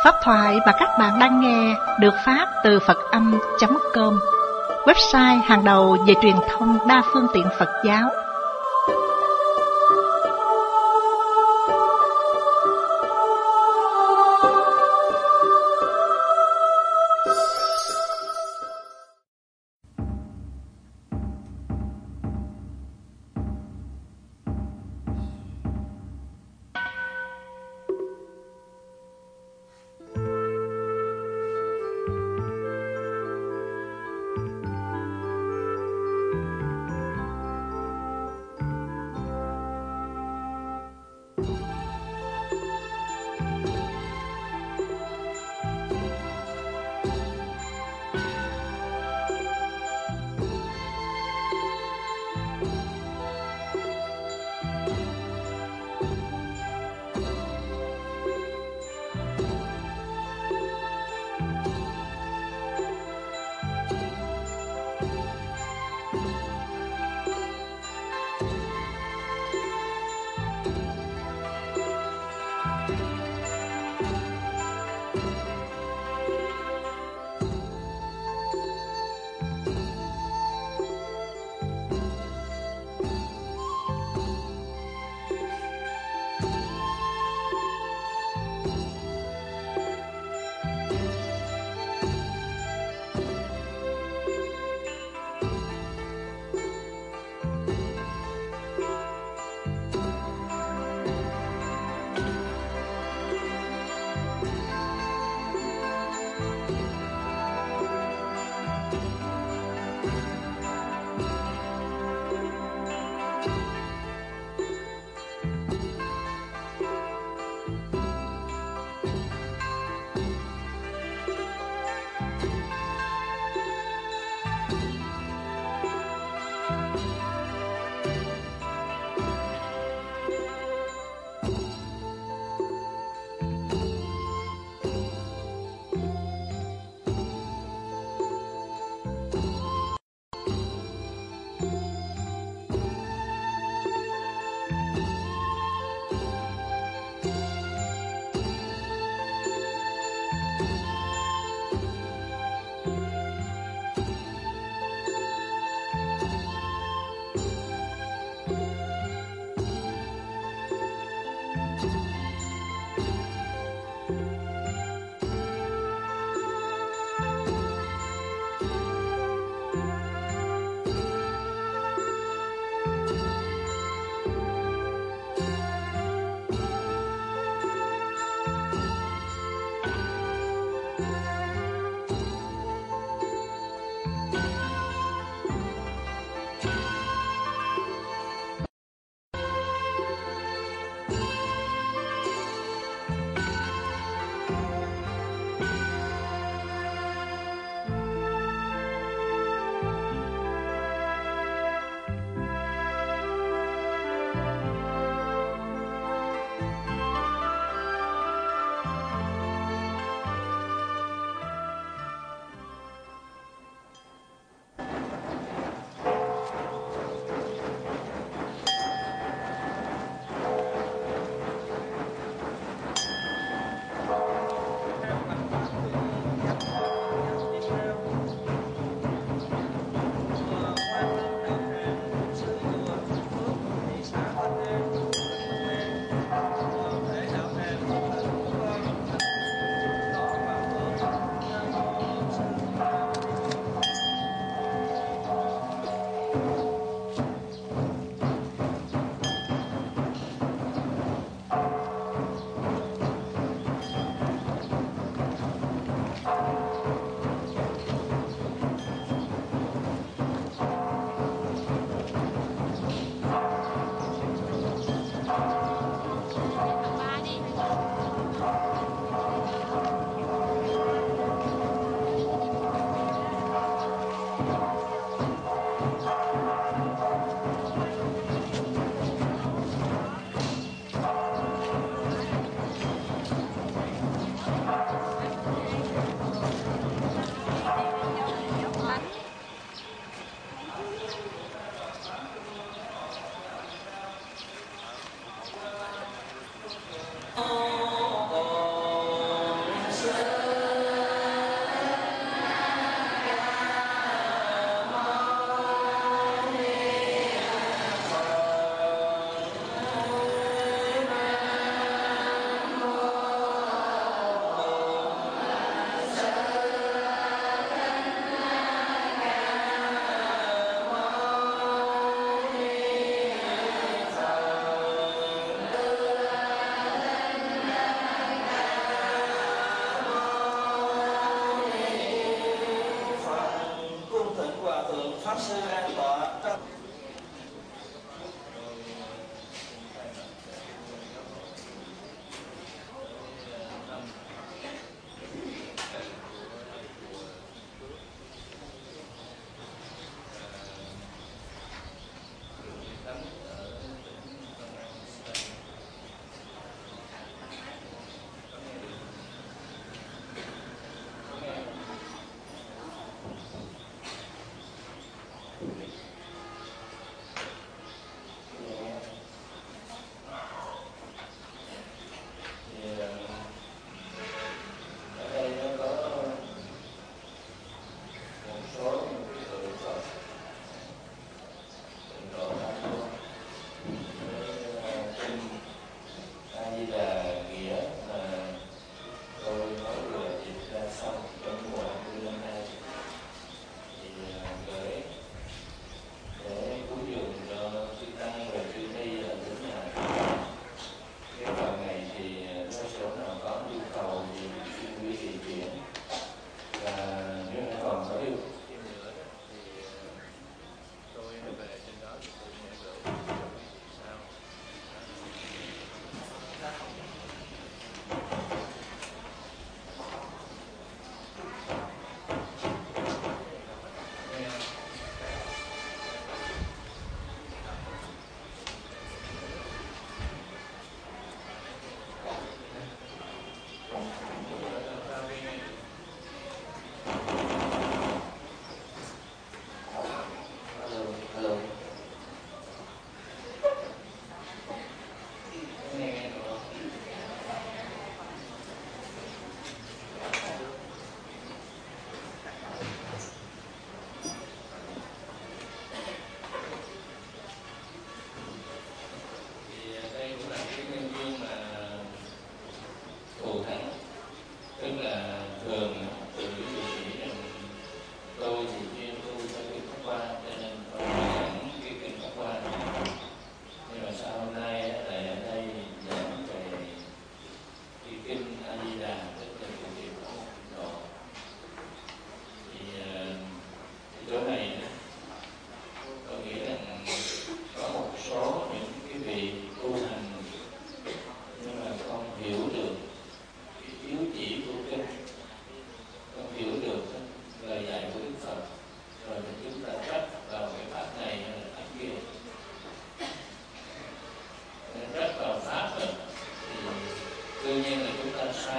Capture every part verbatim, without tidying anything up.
Pháp thoại mà các bạn đang nghe được phát từ Phật âm chấm com, website hàng đầu về truyền thông đa phương tiện Phật giáo.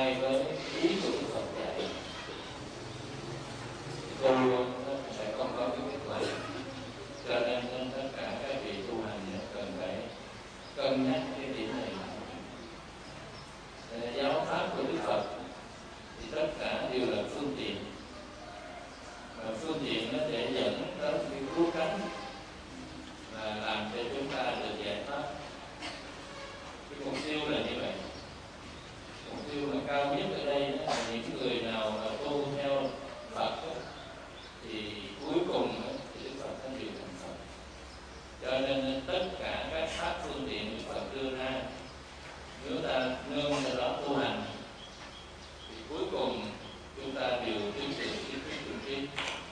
sai với ý của Đức Phật dạy, tu nó sẽ không có cái kết quả. Cho nên tất cả các vị tu hành cần phải cân nhắc cái điểm này. Giáo pháp của Đức Phật thì tất cả đều là phương tiện, và phương tiện nó để dẫn tới cái cứu cánh, là làm cho chúng ta được giải thoát. Cái mục tiêu là như vậy. Mục tiêu mà cao nhất ở đây là những người nào mà tu theo Phật đó, thì cuối cùng đó, thì Đức Phật sẽ điều thành Phật. Cho nên tất cả các pháp phương tiện Đức Phật đưa ra, nếu ta nương vào đó tu hành thì cuối cùng chúng ta đều tiến từ cái quyết định trí.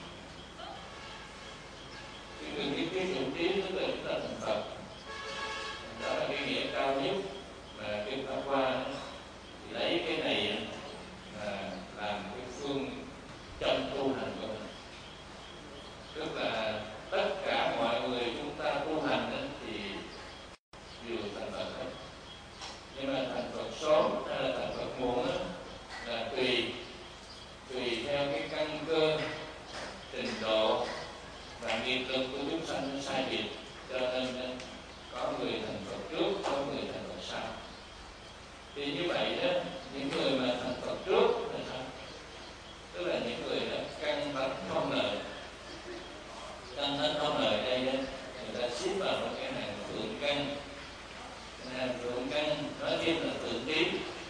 Cái đường cái quyết định trí tức là chúng ta thành Phật. Đó là cái nghĩa cao nhất mà Kinh Pháp Hoa thì lấy cái này là làm cái phương châm tu hành của mình. Tức là tất cả mọi người chúng ta tu hành thì đều thành Phật hết. Nhưng mà thành Phật sớm hay là thành Phật muộn là tùy tùy theo cái căn cơ, trình độ và nghiệp lực của chúng sanh nó sai biệt. Cho nên có người thành Phật trước, có người thành Phật sau. Thì như vậy đó, những người mà thành Phật trước là sao? Tức là những người đó căn tánh không lợi. Căn tánh không lợi đây đó, người ta xếp vào một cái hàng thượng căn. Hàng thượng căn nói thêm là thượng trí.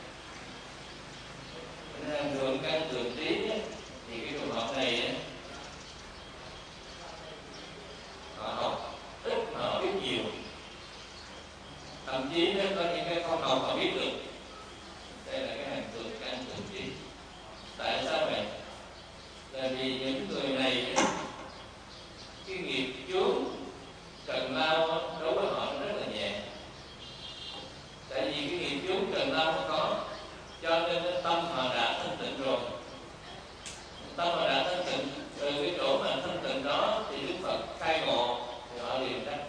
Hàng thượng căn thượng trí thì cái trường hợp này đó, họ học ít mà họ biết nhiều. Thậm chí nó có những cái không học họ biết được. Đây là cái hàng thượng căn thượng trí. Tại sao vậy? Là vì những người này cái nghiệp chướng trần lao đối với họ rất là nhẹ. Tại vì cái nghiệp chướng trần lao nó có, cho nên cái tâm họ đã thanh tịnh rồi. Tâm họ đã thanh tịnh, từ cái chỗ mà thanh tịnh đó thì Đức Phật khai ngộ thì họ liền đắc.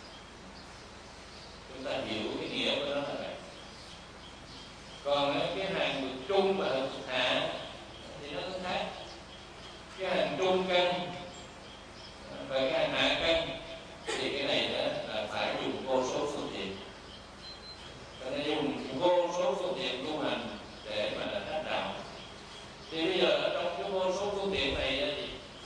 Chúng ta hiểu cái nghĩa của nó là vậy. Còn cái hàng bậc trung và bậc hạ thì nó khác. Cái hàng trung căn và cái hàng hạ căn thì cái này đó là phải dùng vô số phương tiện. Cho nên dùng vô số phương tiện tu hành để mà đắc đạo. Thì bây giờ ở trong cái vô số phương tiện này thì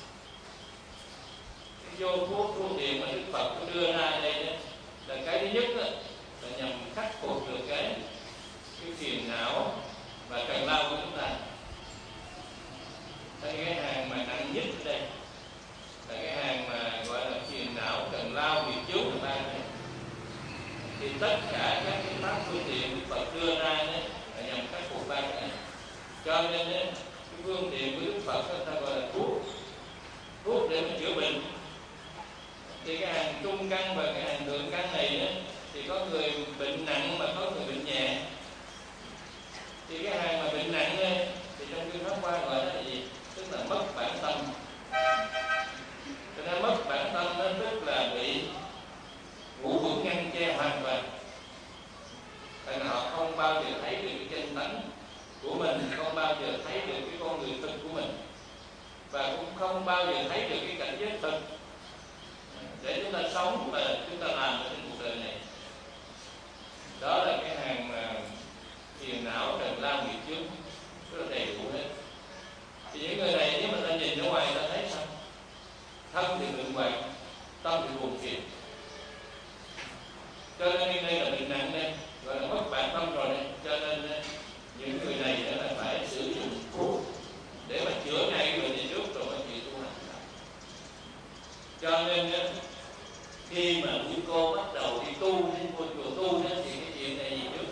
cái vô số phương tiện mà Đức Phật đưa ra đây đó, là cái thứ nhất đó, là nhằm khắc phục được cái cái phiền não và trần lao của chúng ta. Cái hàng mà nặng nhất ở đây là cái hàng mà gọi là phiền não, trần lao, nghiệp chướng của ta này. Thì tất cả các cái pháp phương tiện Đức Phật đưa ra đấy là nhằm khắc phục ba cái này. Cho nên đấy, cái phương tiện của Đức Phật người ta gọi là thuốc, thuốc để mà chữa bệnh. Thì cái hàng trung căn và cái hàng thượng căn này đó, thì có người bệnh nặng mà có người bệnh nhẹ. Thì cái hàng mà bệnh nặng ấy, thì trong Kinh Pháp Hoa gọi là gì? Tức là mất bản tâm. Cho nên mất bản tâm nó tức là bị ngũ uẩn ngăn che hoàn toàn. Tại là họ không bao giờ thấy được cái chân tánh của mình, không bao giờ thấy được cái con người thực của mình, và cũng không bao giờ thấy được cái cảnh giới thực để chúng ta sống và chúng ta làm ở trên cuộc đời này. Đó là cái hàng mà phiền não, trần lao, nghiệp chướng rất là đầy đủ hết. Thì những người này nếu mà ta nhìn ở ngoài ta thấy sao? Thân thì ngượng ngoạn, tâm thì buồn phiền. Cho nên đây là bệnh nặng đây, gọi là mất bản tâm rồi đây. Cho nên những người này đã là phải sử dụng thuốc để mà chữa ngay cái bệnh này trước rồi mới chịu tu hành. Cho nên khi mà quý cô bắt đầu đi tu, đi vô chùa tu thì cái chuyện này gì trước?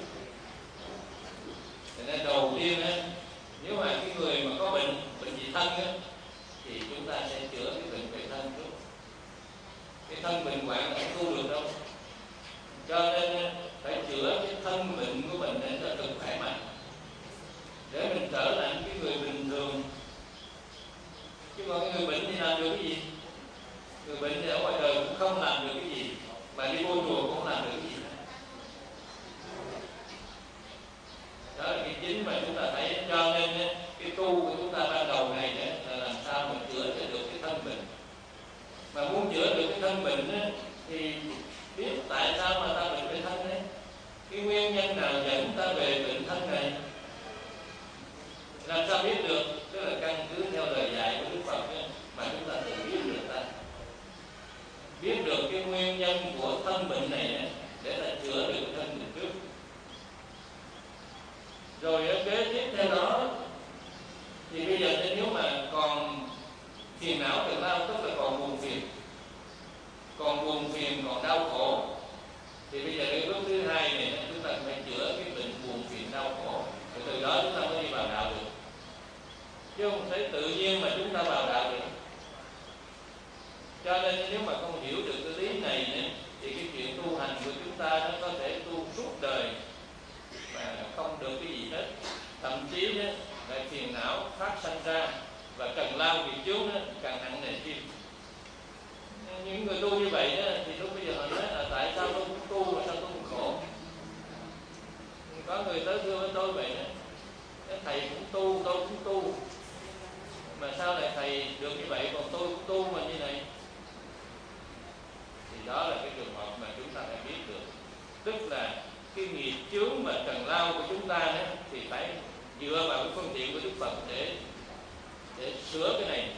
Cho nên đầu tiên nếu mà cái người mà có bệnh, bệnh gì thân thì chúng ta sẽ chữa cái bệnh về thân trước. Cái thân bệnh hoạn không tu được đâu. Cho nên phải chữa cái thân bệnh của mình để cho được khỏe mạnh, để mình trở lại cái người bình thường. Chứ còn cái người bệnh thì làm được cái gì? Người bệnh thì ở ngoài đời cũng không làm được cái gì, mà đi vô chùa cũng không làm được cái gì. Đó là cái chính mà chúng ta thấy thân bệnh á, thì biết tại sao mà ta bệnh về thân đấy, cái nguyên nhân nào dẫn ta về bệnh thân này, làm sao biết được? Tức là căn cứ theo lời dạy của Đức Phật ấy, mà chúng ta tự biết được ta biết được cái nguyên nhân của thân bệnh này ấy, để ta chữa được thân bệnh trước. Rồi ở kế tiếp theo đó thì bây giờ nếu mà còn phiền não phiền lao, tức là còn buồn phiền, còn buồn phiền, còn đau khổ, thì bây giờ cái bước thứ hai này chúng ta phải chữa cái bệnh buồn phiền đau khổ, rồi từ đó chúng ta mới đi vào đạo được, chứ không phải tự nhiên mà chúng ta vào đạo được. Cho nên nếu mà không hiểu được cái lý này nữa, thì cái chuyện tu hành của chúng ta nó có thể tu suốt đời mà không được cái gì hết, thậm chí đó, là phiền não phát sanh ra và cần lao việc trước đó, càng nặng nề thêm. Những người tu như vậy đó, thì lúc bây giờ họ nói là tại sao tôi cũng tu mà sao tôi cũng khổ. Có người tới thưa với tôi vậy đó, thầy cũng tu, tôi cũng tu, mà sao lại thầy được như vậy còn tôi cũng tu mà như này? Thì đó là cái trường hợp mà chúng ta phải biết được, tức là cái nghiệp chướng và trần lao của chúng ta đó, thì phải dựa vào cái phương tiện của Đức Phật để để sửa cái này,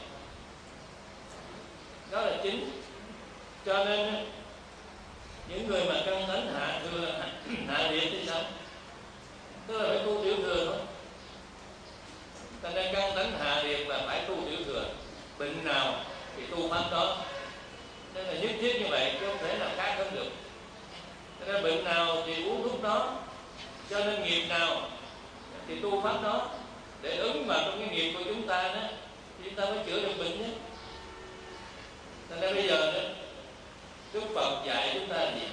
đó là chính. Cho nên những người mà căn tánh hạ thừa hạ liệt thì sao? Tức là phải tu tiểu thừa thôi. Cho nên căn tánh hạ liệt là phải tu tiểu thừa, bệnh nào thì tu pháp đó, nên là nhất thiết như vậy chứ không thể nào khác hơn được. Cho nên bệnh nào thì uống thuốc đó, cho nên nghiệp nào thì tu pháp đó, để ứng vào trong cái nghiệp của chúng ta đó, thì chúng ta mới chữa được bệnh nhé. Cho nên bây giờ đó, Đức Phật dạy chúng ta gì?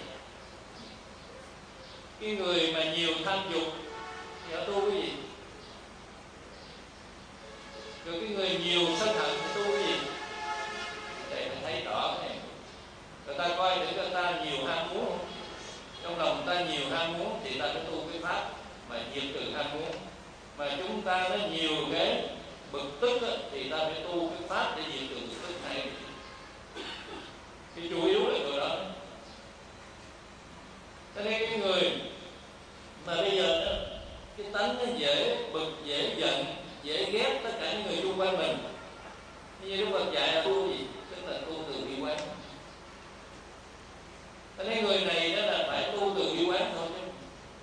Cái người mà nhiều tham dục thì họ tu cái gì? Rồi cái người nhiều sân hận thì tu cái gì? Để mình thấy rõ cái này. Người ta coi thử người ta nhiều ham muốn không? Trong lòng người ta nhiều ham muốn thì ta phải tu cái pháp mà diệt trừ ham muốn. Mà chúng ta nó nhiều cái bực tức đó, thì ta phải tu cái pháp để diệt trừ bực tức này. Thì chủ yếu là điều đó. Cho nên cái người mà bây giờ đó, cái tánh nó dễ bực, dễ giận, dễ ghét tất cả những người xung quanh mình. Như Đức Phật dạy là tu gì? Tức là tu từ bi quán. Cho nên người này đó là phải tu từ bi quán thôi chứ.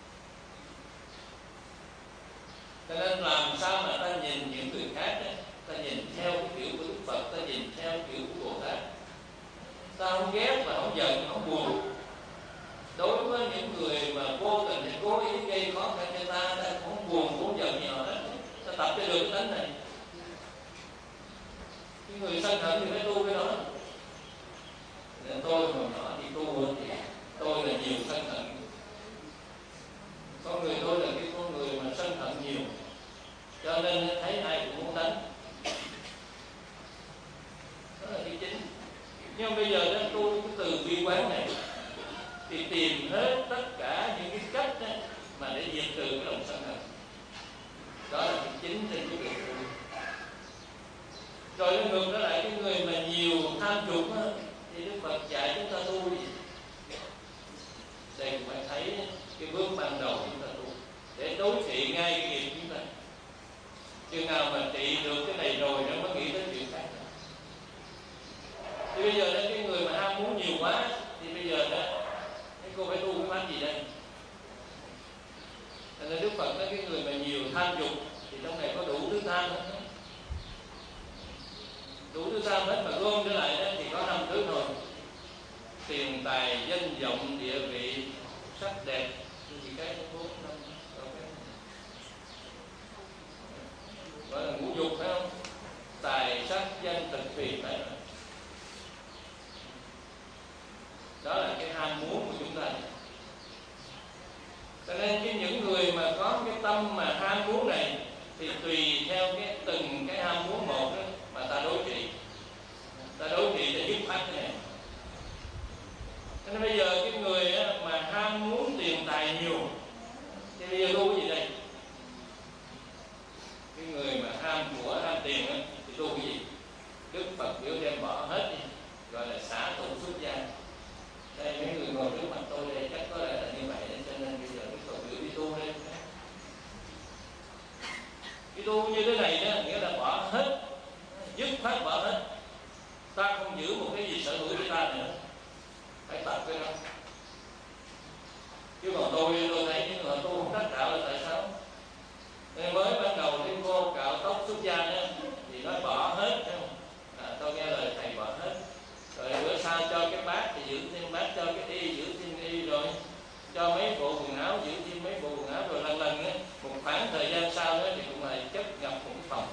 Cho nên làm sao mà ta nhìn những người khác đó, ta nhìn theo cái kiểu của Đức Phật, ta nhìn theo kiểu của Bồ Tát. Ta không ghét và không giận, không buồn. Đối với những người mà vô tình hay cố ý gây khó khăn cho ta, ta không buồn, không giận gì họ hết. Ta tập cho được cái tánh này. Cái người sân hận thì phải tu cái đó. Nên tôi hồi nhỏ thì tu thì tôi là nhiều sân hận. Con người tôi là cái con người mà sân hận nhiều, cho nên thấy ai cũng muốn đánh. Đó là cái chính. Nhưng bây giờ đó tu cái từ bi quán này thì tìm hết tất cả những cái cách đó mà để diệt trừ cái lòng sân hận. Đó là cái chính trên cái việc tu. Rồi ngược trở lại cái người mà nhiều tham dục á, thì Đức Phật dạy chúng ta tu gì? Đây cũng phải thấy cái bước ban đầu chúng ta tu để đối trị ngay cái nghiệp chúng ta. Chừng nào mà trị được cái này rồi nó mới nghĩ tới chuyện khác. Thì bây giờ đó cái người mà ham muốn nhiều quá thì bây giờ đó cái cô phải tu cái pháp gì đây? Thành ra Đức Phật nói cái người mà nhiều tham dục thì trong này có đủ thứ tham hết. Đủ thứ tham hết mà gom trở lại đó thì có năm thứ thôi: tiền tài, danh vọng, địa vị, sắc đẹp, gì cái bốn năm gọi là ngũ dục phải không? Tài, sắc, danh, thực, thùy phải không? Đó là cái ham muốn của chúng ta. Cho nên cái những người mà có cái tâm mà ham muốn này thì tùy theo cái từng cái ham muốn một đó mà ta đối trị, ta đối trị để dứt khoát cái này. Cho nên bây giờ cái người mà ham muốn tiền tài nhiều thì bây giờ tu cái gì đây? Cái người mà ham của, ham tiền thì tu cái gì? Đức Phật biểu đem bỏ hết đi, gọi là xả tụ xuất gia. Đây mấy người ngồi trước mặt tôi đây chắc có lẽ là như vậy, cho nên bây giờ Đức Phật gửi đi tu đây. Đi tu như thế này đó, nghĩa là bỏ hết, dứt khoát bỏ hết. Ta không giữ một cái gì sở hữu của ta nữa, phải tập cái đó. Chứ còn tôi tôi thấy những người tu không đắc đạo là tại sao? Nên mới ban đầu đi cô cạo tóc xuất gia đó thì nói bỏ hết, à, tôi nghe lời thầy bỏ hết. Rồi bữa sau cho cái bát thì giữ thêm bát, cho cái y giữ thêm y, rồi cho mấy bộ quần áo giữ thêm mấy bộ quần áo, rồi lần lần á, một khoảng thời gian sau đó thì cũng lại chất ngập một cái phòng.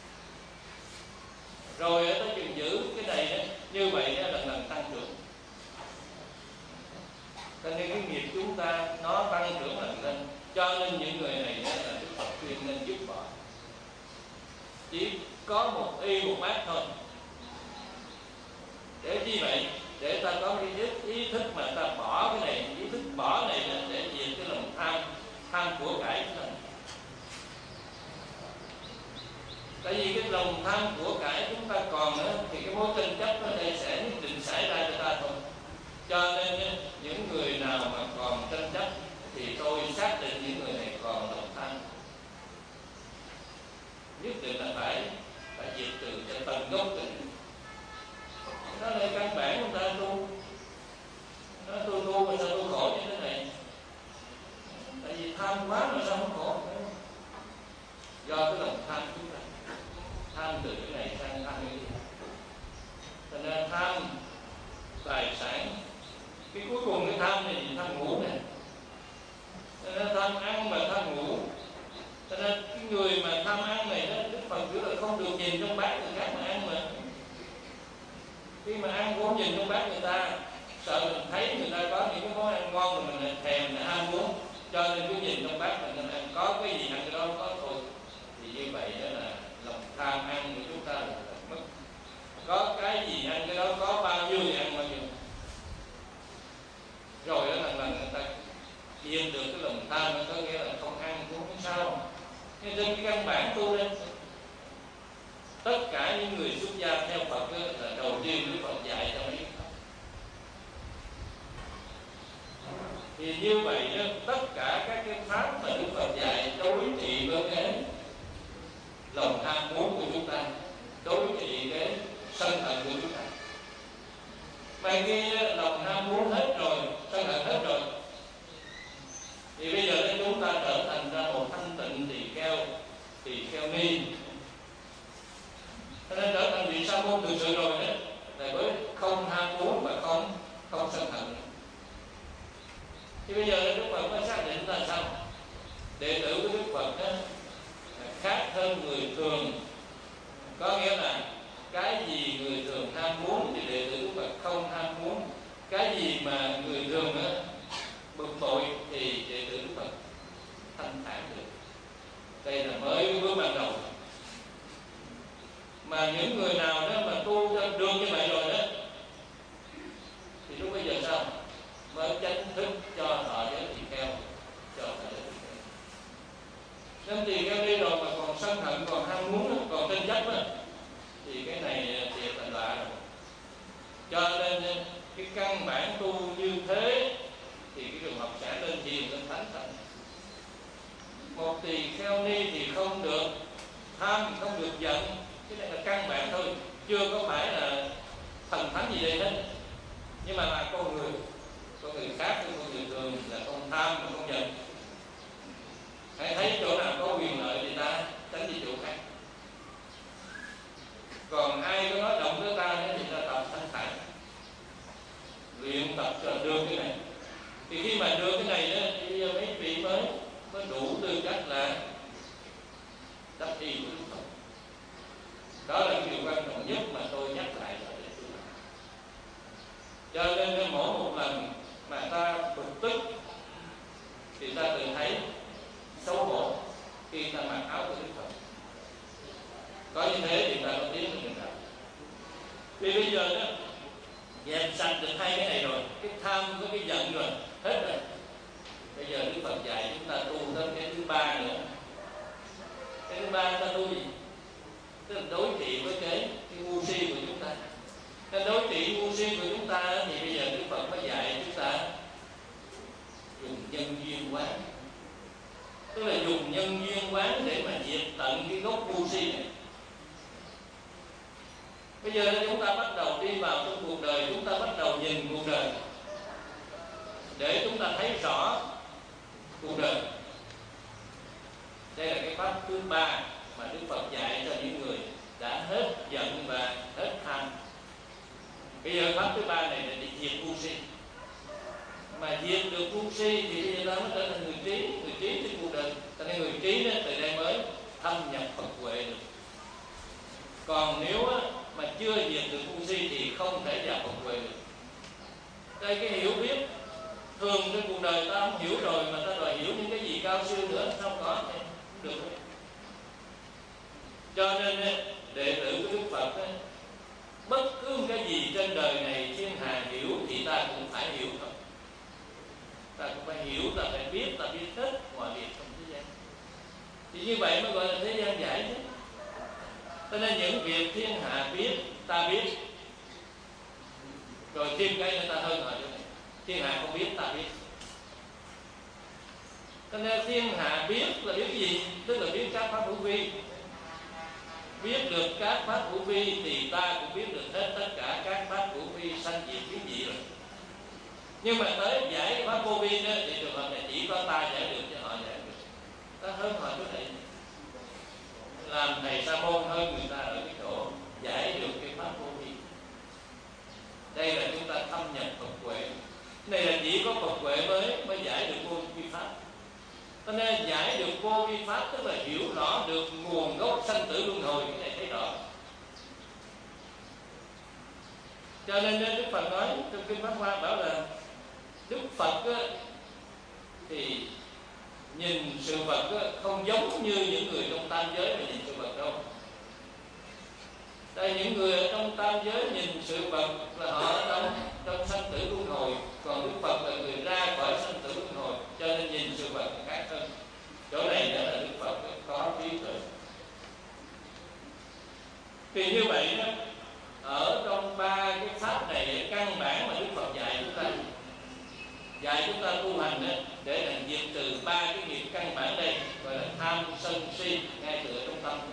Rồi ở tới chừng giữ cái này đó, như vậy đó, lần lần tăng trưởng. Cho nên cái nghiệp chúng ta nó tăng trưởng lần lên. Cho nên những người này đó là Đức Phật khuyên nên dứt bỏ. Chỉ có một y một bát thôi. Để chi vậy? Để ta có cái ý thức mà ta bỏ cái này, ý thức bỏ này là để diệt cái lòng tham, tham của cải của mình. Tại vì cái lòng tham của cải chúng ta còn nữa thì cái mối tranh chấp ở đây sẽ nhất định xảy ra cho ta thôi. Cho nên những người nào mà còn tranh chấp thì tôi xác định những người này còn lòng tham. Nhất định là phải phải diệt trừ cho tận gốc tình. Đó là căn bản của ta tu. Nó tu tu mà sao tu khổ như thế này? Tại vì tham quá mà sao không khổ? Do cái lòng tham chúng ta. Tham từ cái này sang tham cái gì? Cho nên tham tài sản. Cái cuối cùng cái tham này thì tham ngủ này. Cho nên tham ăn mà tham ngủ. Cho nên cái người mà tham ăn này đó, Đức Phật nói là không được nhìn trong bát người khác mà ăn mà. Khi mà ăn cũng không nhìn trong bát người ta, sợ mình thấy người ta có những cái món ăn ngon mà mình thèm, mình ham muốn, cho nên cứ nhìn trong bát mình ăn, có cái gì ăn cái đó có thôi. Thì như vậy đó là lòng tham ăn của chúng ta là mất. Có cái gì ăn cái đó, có bao nhiêu thì ăn bao nhiêu. Rồi đó lần lần người ta yên được cái lòng tham, có nghĩa là không ăn cũng không sao. Nên trên cái căn bản tu lên, tất cả những người xuất gia theo Phật đó, là đầu tiên Đức Phật dạy cho mấy Phật. Thì như vậy đó, tất cả các cái pháp mà Đức Phật dạy đối trị với cái lòng tham muốn của chúng ta, đối trị cái sân hận của chúng ta. Mà khi lòng tham muốn hết rồi, sân hận hết rồi, thì bây giờ đây chúng ta trở thành ra một thanh tịnh tỳ kheo, tỳ kheo ni. Cho nên trở thành vị sa môn thực sự rồi đó, là với không ham muốn và không không sân hận. Thì bây giờ Đức Phật mới xác định là sao? Đệ tử của Đức Phật đó khác hơn người thường. Có nghĩa là cái gì người thường ham muốn thì đệ tử Đức Phật không ham muốn. Cái gì mà người thường đó bực bội thì đệ tử Đức Phật thanh thản được. Đây là mới cái bước ban đầu. Mà những người nào đó mà tu được như vậy rồi đó, thì lúc bây giờ sao? Mới chánh thức cho họ giới tỳ kheo, cho họ giới tỳ kheo. Nên tỳ kheo đi rồi mà còn sân hận, còn ham muốn, còn tranh chấp đó, thì cái này thiệt là lạ rồi. Cho nên cái căn bản tu như thế thì cái trường hợp sẽ lên thiền, lên thánh tịnh. Một tỳ kheo ni thì không được tham, không được giận. Cái này là căn bản thôi, chưa có phải là thần thánh gì đây hết. Nhưng mà là con người, con người khác với con người thường là không tham và không giận. Hãy thấy chỗ nào có quyền lợi thì ta tránh đi chỗ khác. Còn ai có nói động tới ta thì ta tập thanh thản, luyện tập cho được cái này. Thì khi mà được cái này đó, thì mấy vị mới mới đủ tư cách là đắc y của Đức Phật. Đó là cái điều quan trọng nhất mà tôi nhắc lại cho để tôi làm. Cho nên mỗi một lần mà ta bực tức thì ta tự thấy xấu hổ khi ta mặc áo của Đức Phật. Có như thế thì ta có tiến được mình. Vì bây giờ đó dẹp sạch được hai cái này rồi, cái tham với cái giận rồi, hết rồi. Bây giờ Đức Phật dạy chúng ta tu tới cái thứ ba nữa. Cái thứ ba ta tu gì? Tức là đối trị với cái, cái ngu si của chúng ta. Cái đối trị ngu si của chúng ta thì bây giờ Đức Phật mới dạy nhân duyên quán để mà diệt tận cái gốc ngu si này. Bây giờ chúng ta bắt đầu đi vào trong cuộc đời, chúng ta bắt đầu nhìn cuộc đời để chúng ta thấy rõ cuộc đời. Đây là cái pháp thứ ba mà Đức Phật dạy cho những người đã hết giận và hết tham. Bây giờ pháp thứ ba này là để diệt ngu si. Mà diệt được ngu si thì bây giờ ta mới trở thành người trí, người trí trên cuộc đời. Cho nên người trí đó, từ đây mới thâm nhập Phật huệ được. Còn nếu á, mà chưa diệt được ngu si thì không thể vào Phật huệ được. Đây cái hiểu biết thường trên cuộc đời ta không hiểu rồi mà ta đòi hiểu những cái gì cao siêu nữa, không có không được. Cho nên đệ tử của Đức Phật ấy, bất cứ cái gì trên đời này thiên hạ hiểu thì ta cũng phải hiểu thôi. Ta cũng phải hiểu, ta phải biết, ta biết hết mọi việc trong thế gian. Thì như vậy mới gọi là thế gian giải chứ. Cho nên những việc thiên hạ biết, ta biết. Rồi thêm cái nữa ta hơn họ chỗ này. Thiên hạ không biết, ta biết. Cho nên thiên hạ biết là biết cái gì? Tức là biết các pháp hữu vi. Biết được các pháp hữu vi thì ta cũng biết được hết tất cả các pháp hữu vi sanh diệt biến dị rồi. Nhưng mà tới giải cái pháp vô vi đó thì trường hợp này chỉ có ta giải được cho họ giải được. Ta hơn họ chỗ này. Làm thầy sa môn hơn người ta ở cái chỗ giải được cái pháp vô vi. Đây là chúng ta thâm nhập Phật huệ. Đây là chỉ có Phật huệ mới mới giải được vô vi pháp. Cho nên giải được vô vi pháp tức là hiểu rõ được nguồn gốc sanh tử luân hồi. Cái này thấy rõ. Cho nên Đức Phật nói trong kinh Pháp Hoa bảo là Đức Phật á, thì nhìn sự vật á, không giống như những người trong tam giới mà nhìn sự vật đâu. Đây những người ở trong tam giới nhìn sự vật là họ ở trong trong sanh tử luân hồi, còn Đức Phật là người ra khỏi sanh tử luân hồi, cho nên nhìn sự vật khác hơn. Chỗ này đó là Đức Phật có trí tuệ. Thì như vậy đó, ở trong ba cái pháp này căn bản mà Đức Phật dạy chúng ta, dạy chúng ta tu hành đó, để làm diệt trừ ba cái nghiệp căn bản đây, gọi là tham sân si ngay từ trong tâm.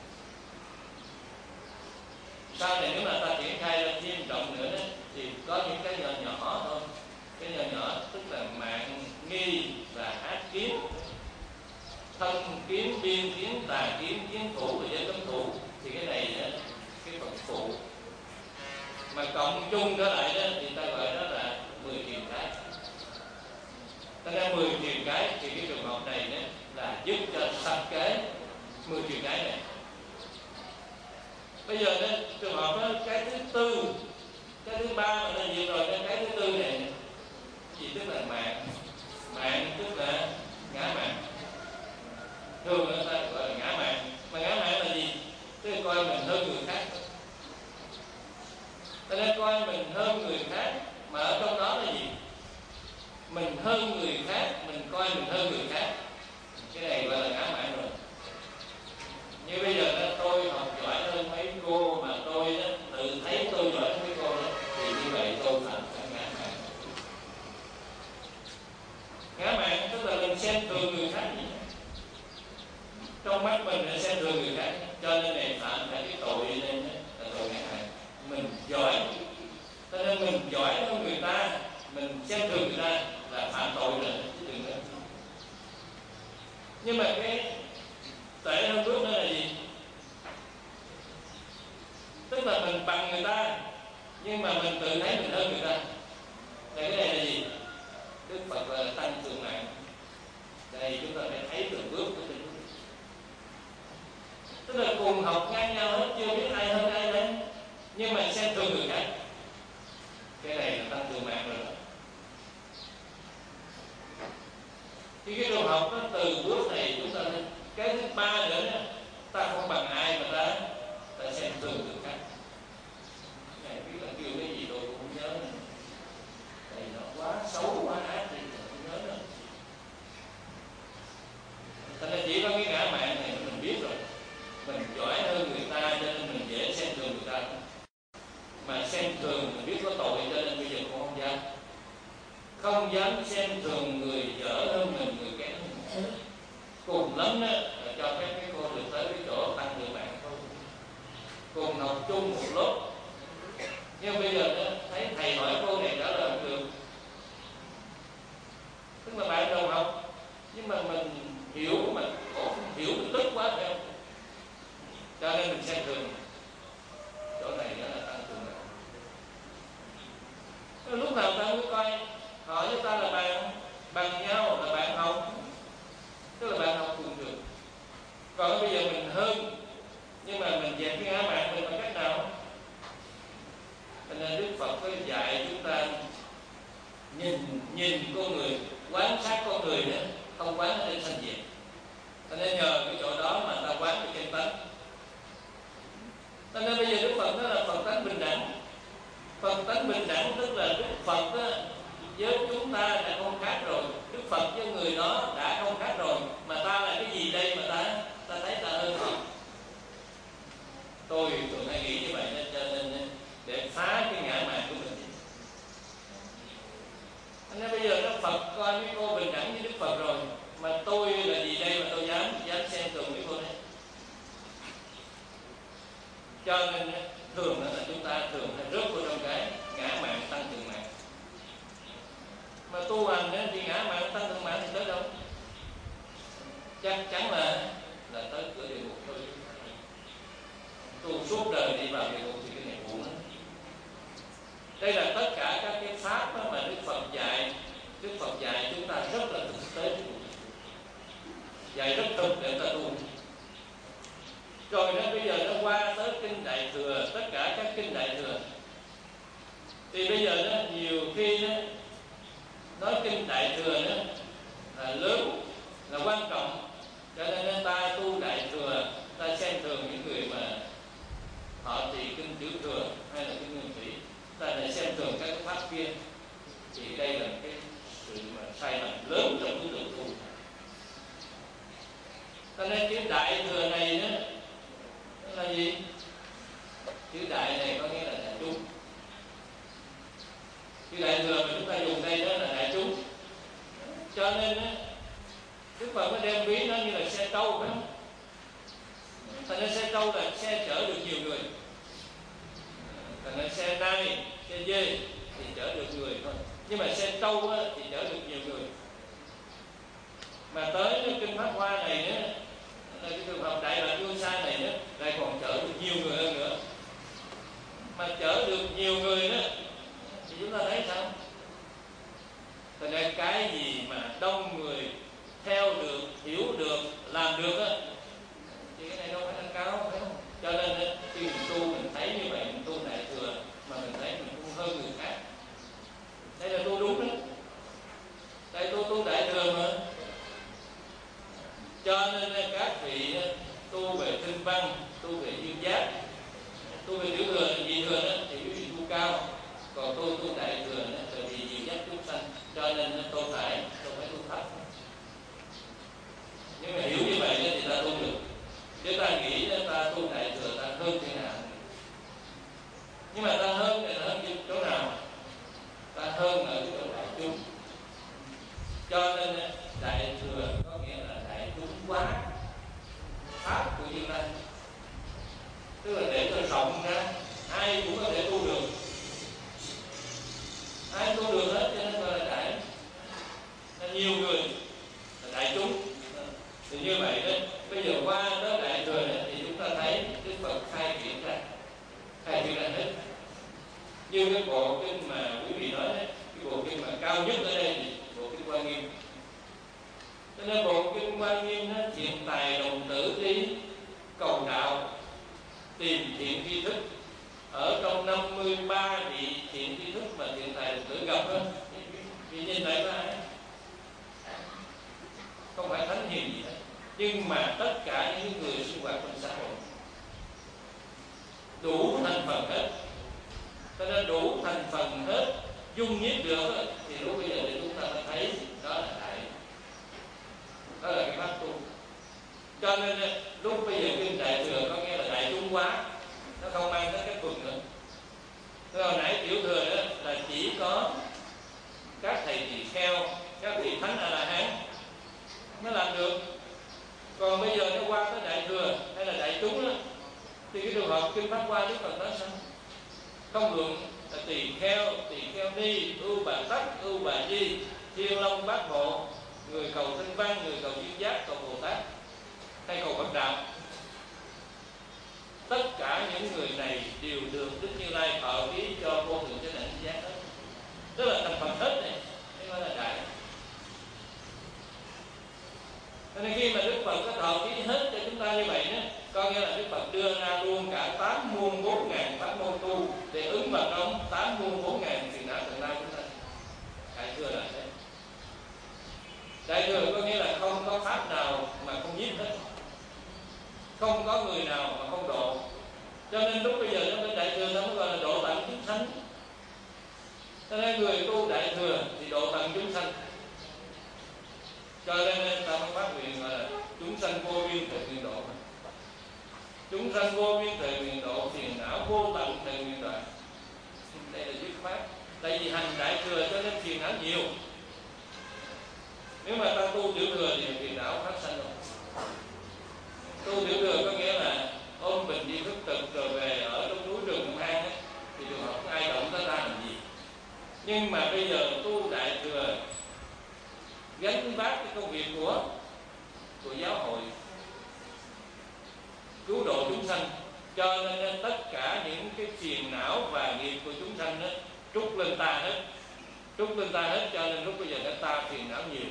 Sau này nếu mà ta triển khai ra thêm rộng nữa đó, thì có những cái nhỏ nhỏ thôi. Cái nhỏ nhỏ tức là mạng nghi và ác kiến, thân kiến, biên kiến, tà kiến, kiến thủ và giới cấm thủ. Thì cái này đó, cái phần phụ. Mà cộng chung trở lại đó thì ta gọi đó là mười triền cái. Ta ra mười triền cái thì cái trường hợp này đó là giúp cho sạch cái mười triền cái này. Bây giờ đó, trường hợp đó, cái thứ tư, cái thứ ba mà ta diệt rồi, cái thứ tư này gì tức là mạng. Mạng tức là ngã mạng. Thường người ta gọi là ngã mạng. Mà ngã mạng là gì? Tức là coi mình hơn người khác. Ta nên coi mình hơn người khác. Mà ở trong đó là gì? Mình hơn người khác, mình coi mình hơn người khác. Cái này gọi là ngã mạng rồi. Như bây giờ đó, tôi học giỏi hơn mấy cô mà tôi đó, tự thấy tôi giỏi hơn mấy cô đó, thì như vậy tôi phải ngã mạng. Ngã mạng tức là mình xem thường người khác gì. Trong mắt mình là xem thường người khác, cho nên này phạm phải cái tội lên là tội ngã mạng. Mình giỏi, cho nên mình giỏi hơn người ta, mình xem thường người ta là phạm tội rồi, chứ đừng nữa. Nhưng mà cái tệ hơn bước nữa là gì? Tức là mình bằng người ta, nhưng mà mình tự thấy mình hơn người ta. Đây cái này là gì? Đức Phật là tăng trưởng mạng. Đây chúng ta phải thấy từng bước của từng bước. Tức là cùng học ngang nhau hết, chưa biết ai hơn ai đấy, nhưng mà xem thường người khác. Cái này là tăng trưởng mạng rồi đó. Thì cái trường học đó, từ bước này chúng ta lên cái thứ ba nữa đó, ta không bằng ai mà ta ta xem thường người khác. Cái này biết là kêu cái gì tôi cũng không nhớ nữa. Tại nó quá xấu quá ác thì tôi không nhớ nữa. Thành ra chỉ có cái ngã mạng này mình biết rồi. Mình giỏi hơn người ta cho nên mình dễ xem thường người ta. Mà xem thường mình biết có tội cho nên bây giờ cũng không dám. Không dám xem thường người dở hơn mình, người kém hơn mình. Cùng cùng lắm đó là cho phép mấy cô được tới cái chỗ tăng thượng mạng thôi, cùng học chung một lớp. Nhưng bây giờ đó, thấy thầy hỏi cô này trả lời không được, tức là bạn đồng học nhưng mà mình hiểu mà cổ không hiểu mình tức quá phải không? Cho nên mình xem thường. Chỗ này đó là tăng thượng mạng. Lúc nào ta mới coi hỏi cho ta là bạn bằng nhau, là bạn học, tức là bạn học cùng được. Còn bây giờ mình hơn nhưng mà mình dẹp cái ngã mạng mình bằng cách nào? Cho nên Đức Phật có dạy chúng ta nhìn nhìn con người, quán sát con người nữa, không quán ở trên sanh diệt. Cho nên nhờ cái chỗ đó mà ta quán được chân tánh. Cho nên bây giờ Đức Phật nói là Phật tánh bình đẳng. Phật tánh bình đẳng tức là Đức Phật đó, với chúng ta đã không khác rồi, Đức Phật với người đó đã không khác rồi, mà ta là cái gì đây mà ta ta thấy ta hơn họ? Tôi thường hay nghĩ như vậy, nên cho nên để phá cái ngã mạn của mình. Nên bây giờ nó Phật coi mấy cô bình đẳng với Đức Phật rồi, mà tôi là gì đây mà tôi dám dám xem thường mấy cô đấy? Cho nên thường là chúng ta thường hay rớt vào trong cái ngã mạn tăng thượng mạng. Mà tu hành thì ngã mạn tăng thượng mạng thì tới đâu? Chắc chắn là là tới cửa địa ngục thôi. Tu suốt đời đi vào địa ngục thì cái này buồn lắm. Đây là tất cả các cái pháp mà Đức Phật dạy. Đức Phật dạy chúng ta rất là thực tế, dạy rất thực để ta tu. Rồi nó bây giờ nó qua tới kinh Đại Thừa, tất cả các kinh Đại Thừa. Thì bây giờ nó nhiều khi nó nói kinh Đại Thừa nó là lớn, là quan trọng. Cho nên ta tu Đại Thừa, ta xem thường những người mà họ trì kinh Tiểu Thừa hay là kinh Nguyên Thủy, ta lại xem thường các pháp kia. Thì đây là cái sự mà sai lầm lớn trong cái đường tu. Cho nên chữ Đại Thừa này đó, nó là gì? Chữ Đại này có nghĩa là đại chúng. Chữ Đại Thừa mà chúng ta dùng đây đó là đại chúng. Cho nên đó, Đức Phật mới đem ví nó như là xe trâu, phải không? Thành ra xe trâu là xe chở được nhiều người. Thành ra xe nai, xe dê thì chở được người thôi. Nhưng mà xe trâu á, thì chở được nhiều người. Mà tới cái kinh Pháp Hoa này nữa, là cái trường hợp Đại Bạch Vương Sa này nữa, lại còn chở được nhiều người hơn nữa. Mà chở được nhiều người đó thì chúng ta thấy sao? Thành ra cái gì mà đông người theo được, hiểu được, làm được á, thì cái này đâu phải nâng cao, phải không? Cho nên á, khi mình tu mình thấy như vậy, mình tu Đại Thừa mà mình thấy mình cũng hơn người khác. Đây là tu đúng đó. Đây tu tu Đại Thừa mà. Cho nên các vị tu về tinh văn, tu về duyên giác, tu về Tiểu Thừa, Nhị Thừa đó, thì quý vị tu cao. Còn tôi tu Đại Thừa đó, tại vì duyên giác chúng sanh, cho nên tôi phải tôi phải tu thấp. Nhưng mà hiểu như vậy thì ta tu được. Chứ ta nghĩ ta tu Đại Thừa ta hơn thế nào? Nhưng mà ta hơn thì hơn chỗ nào? Ta hơn ở chỗ đại chúng. Cho nên Đại Thừa có nghĩa là đại chúng quá pháp của Như Lai, tức là để cho rộng ra, ai cũng có thể tu được, ai tu được hết, cho nên gọi là đại, là nhiều người, là đại chúng. Thì như vậy đó, bây giờ qua đó Đại Thừa này, thì chúng ta thấy Đức Phật khai triển ra, khai triển ra hết. Như cái bộ kinh mà quý vị nói đấy, cái bộ kinh mà cao nhất ở đây thì bộ kinh Hoa Nghiêm. Cho nên bộ kinh Hoa Nghiêm nó thiện tài đồng tử đi cầu đạo, tìm thiện tri thức. Ở trong năm mươi ba vị thiện tri thức mà thiện tài đồng tử gặp đó, thì nhìn lại là ai? Không phải thánh hiền gì hết, nhưng mà tất cả những người sinh hoạt trong xã hội đủ thành phần hết. Cho nên đủ thành phần hết, dung nhiếp được thì lúc bây giờ thì chúng ta mới thấy đó là đại, đó là cái pháp tu. Cho nên lúc bây giờ kinh Đại Thừa có nghĩa là đại chúng quá, nó không mang tới cái phần nữa. Thế hồi nãy Tiểu Thừa đó là chỉ có các thầy tỳ kheo, các vị thánh A La Hán mới làm được. Còn bây giờ nó qua tới đại thừa hay là đại chúng đó, thì cái trường hợp kinh Pháp Hoa Đức Phật nói sao? Không luận là tỳ kheo, tỳ kheo ni, ưu bà tắc, ưu bà di, thiên long bát bộ, người cầu thanh văn, người cầu duyên giác, cầu Bồ Tát hay cầu Phật đạo, tất cả những người này đều được Đức Như Lai thọ ký cho vô thượng chánh đẳng giác hết, tức là thành Phật hết này, thế gọi là đại. Cho nên khi mà Đức Phật có thọ ký hết cho chúng ta như vậy đó, có nghĩa là Đức Phật đưa ra luôn cả tám muôn bốn ngàn pháp môn tu để ứng vào trong tám muôn bốn ngàn phiền não tận lai chúng ta. Đại thừa là thế. Đại thừa có nghĩa là không có pháp nào mà không giết hết, không có người nào mà không độ. Cho nên lúc bây giờ trong cái đại thừa nó mới gọi là độ tận chúng sanh. Cho nên người tu đại thừa thì độ tận chúng sanh. Cho nên ta mới phát nguyện gọi là chúng sanh vô biên thời nguyện độ. Chúng sanh vô biên thời nguyện độ, phiền não vô tận thời nguyện đoạn. Đây là dứt khoát. Tại vì hành đại thừa cho nên phiền não nhiều. Nếu mà ta tu tiểu thừa thì phiền não phát sanh rồi. Tu tiểu thừa có nghĩa là ôm bình đi thức thực rồi về ở trong núi rừng hang ấy, thì trường hợp không ai động tới ta làm gì. Nhưng mà bây giờ tu đại thừa gánh vác cái công việc của của giáo hội, cứu độ chúng sanh, cho nên tất cả những cái phiền não và nghiệp của chúng sanh đó trút lên ta hết, trút lên ta hết, cho nên lúc bây giờ nó ta phiền não nhiều.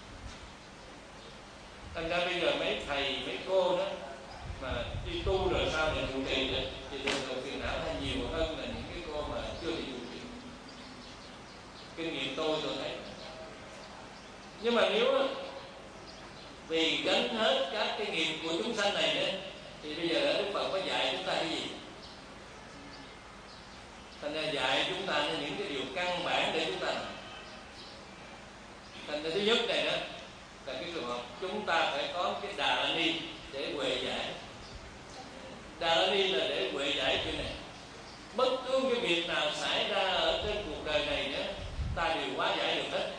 Thành ra bây giờ mấy thầy mấy cô đó mà đi tu rồi sau này trụ trì đó thì thường thường phiền não hay nhiều hơn là những cái cô mà chưa đi trụ trì. Kinh nghiệm tôi tôi thấy. Nhưng mà nếu vì gánh hết các cái nghiệp của chúng sanh này đó, thì bây giờ Đức Phật có dạy chúng ta cái gì? Thành ra dạy chúng ta những cái điều căn bản để chúng ta làm. Thành ra thứ nhất này đó là cái trường hợp chúng ta phải có cái Đà La Ni để huệ giải. Đà La Ni là để huệ giải chuyện này. Bất cứ cái việc nào xảy ra ở trên cuộc đời này đó, ta đều hóa giải được hết,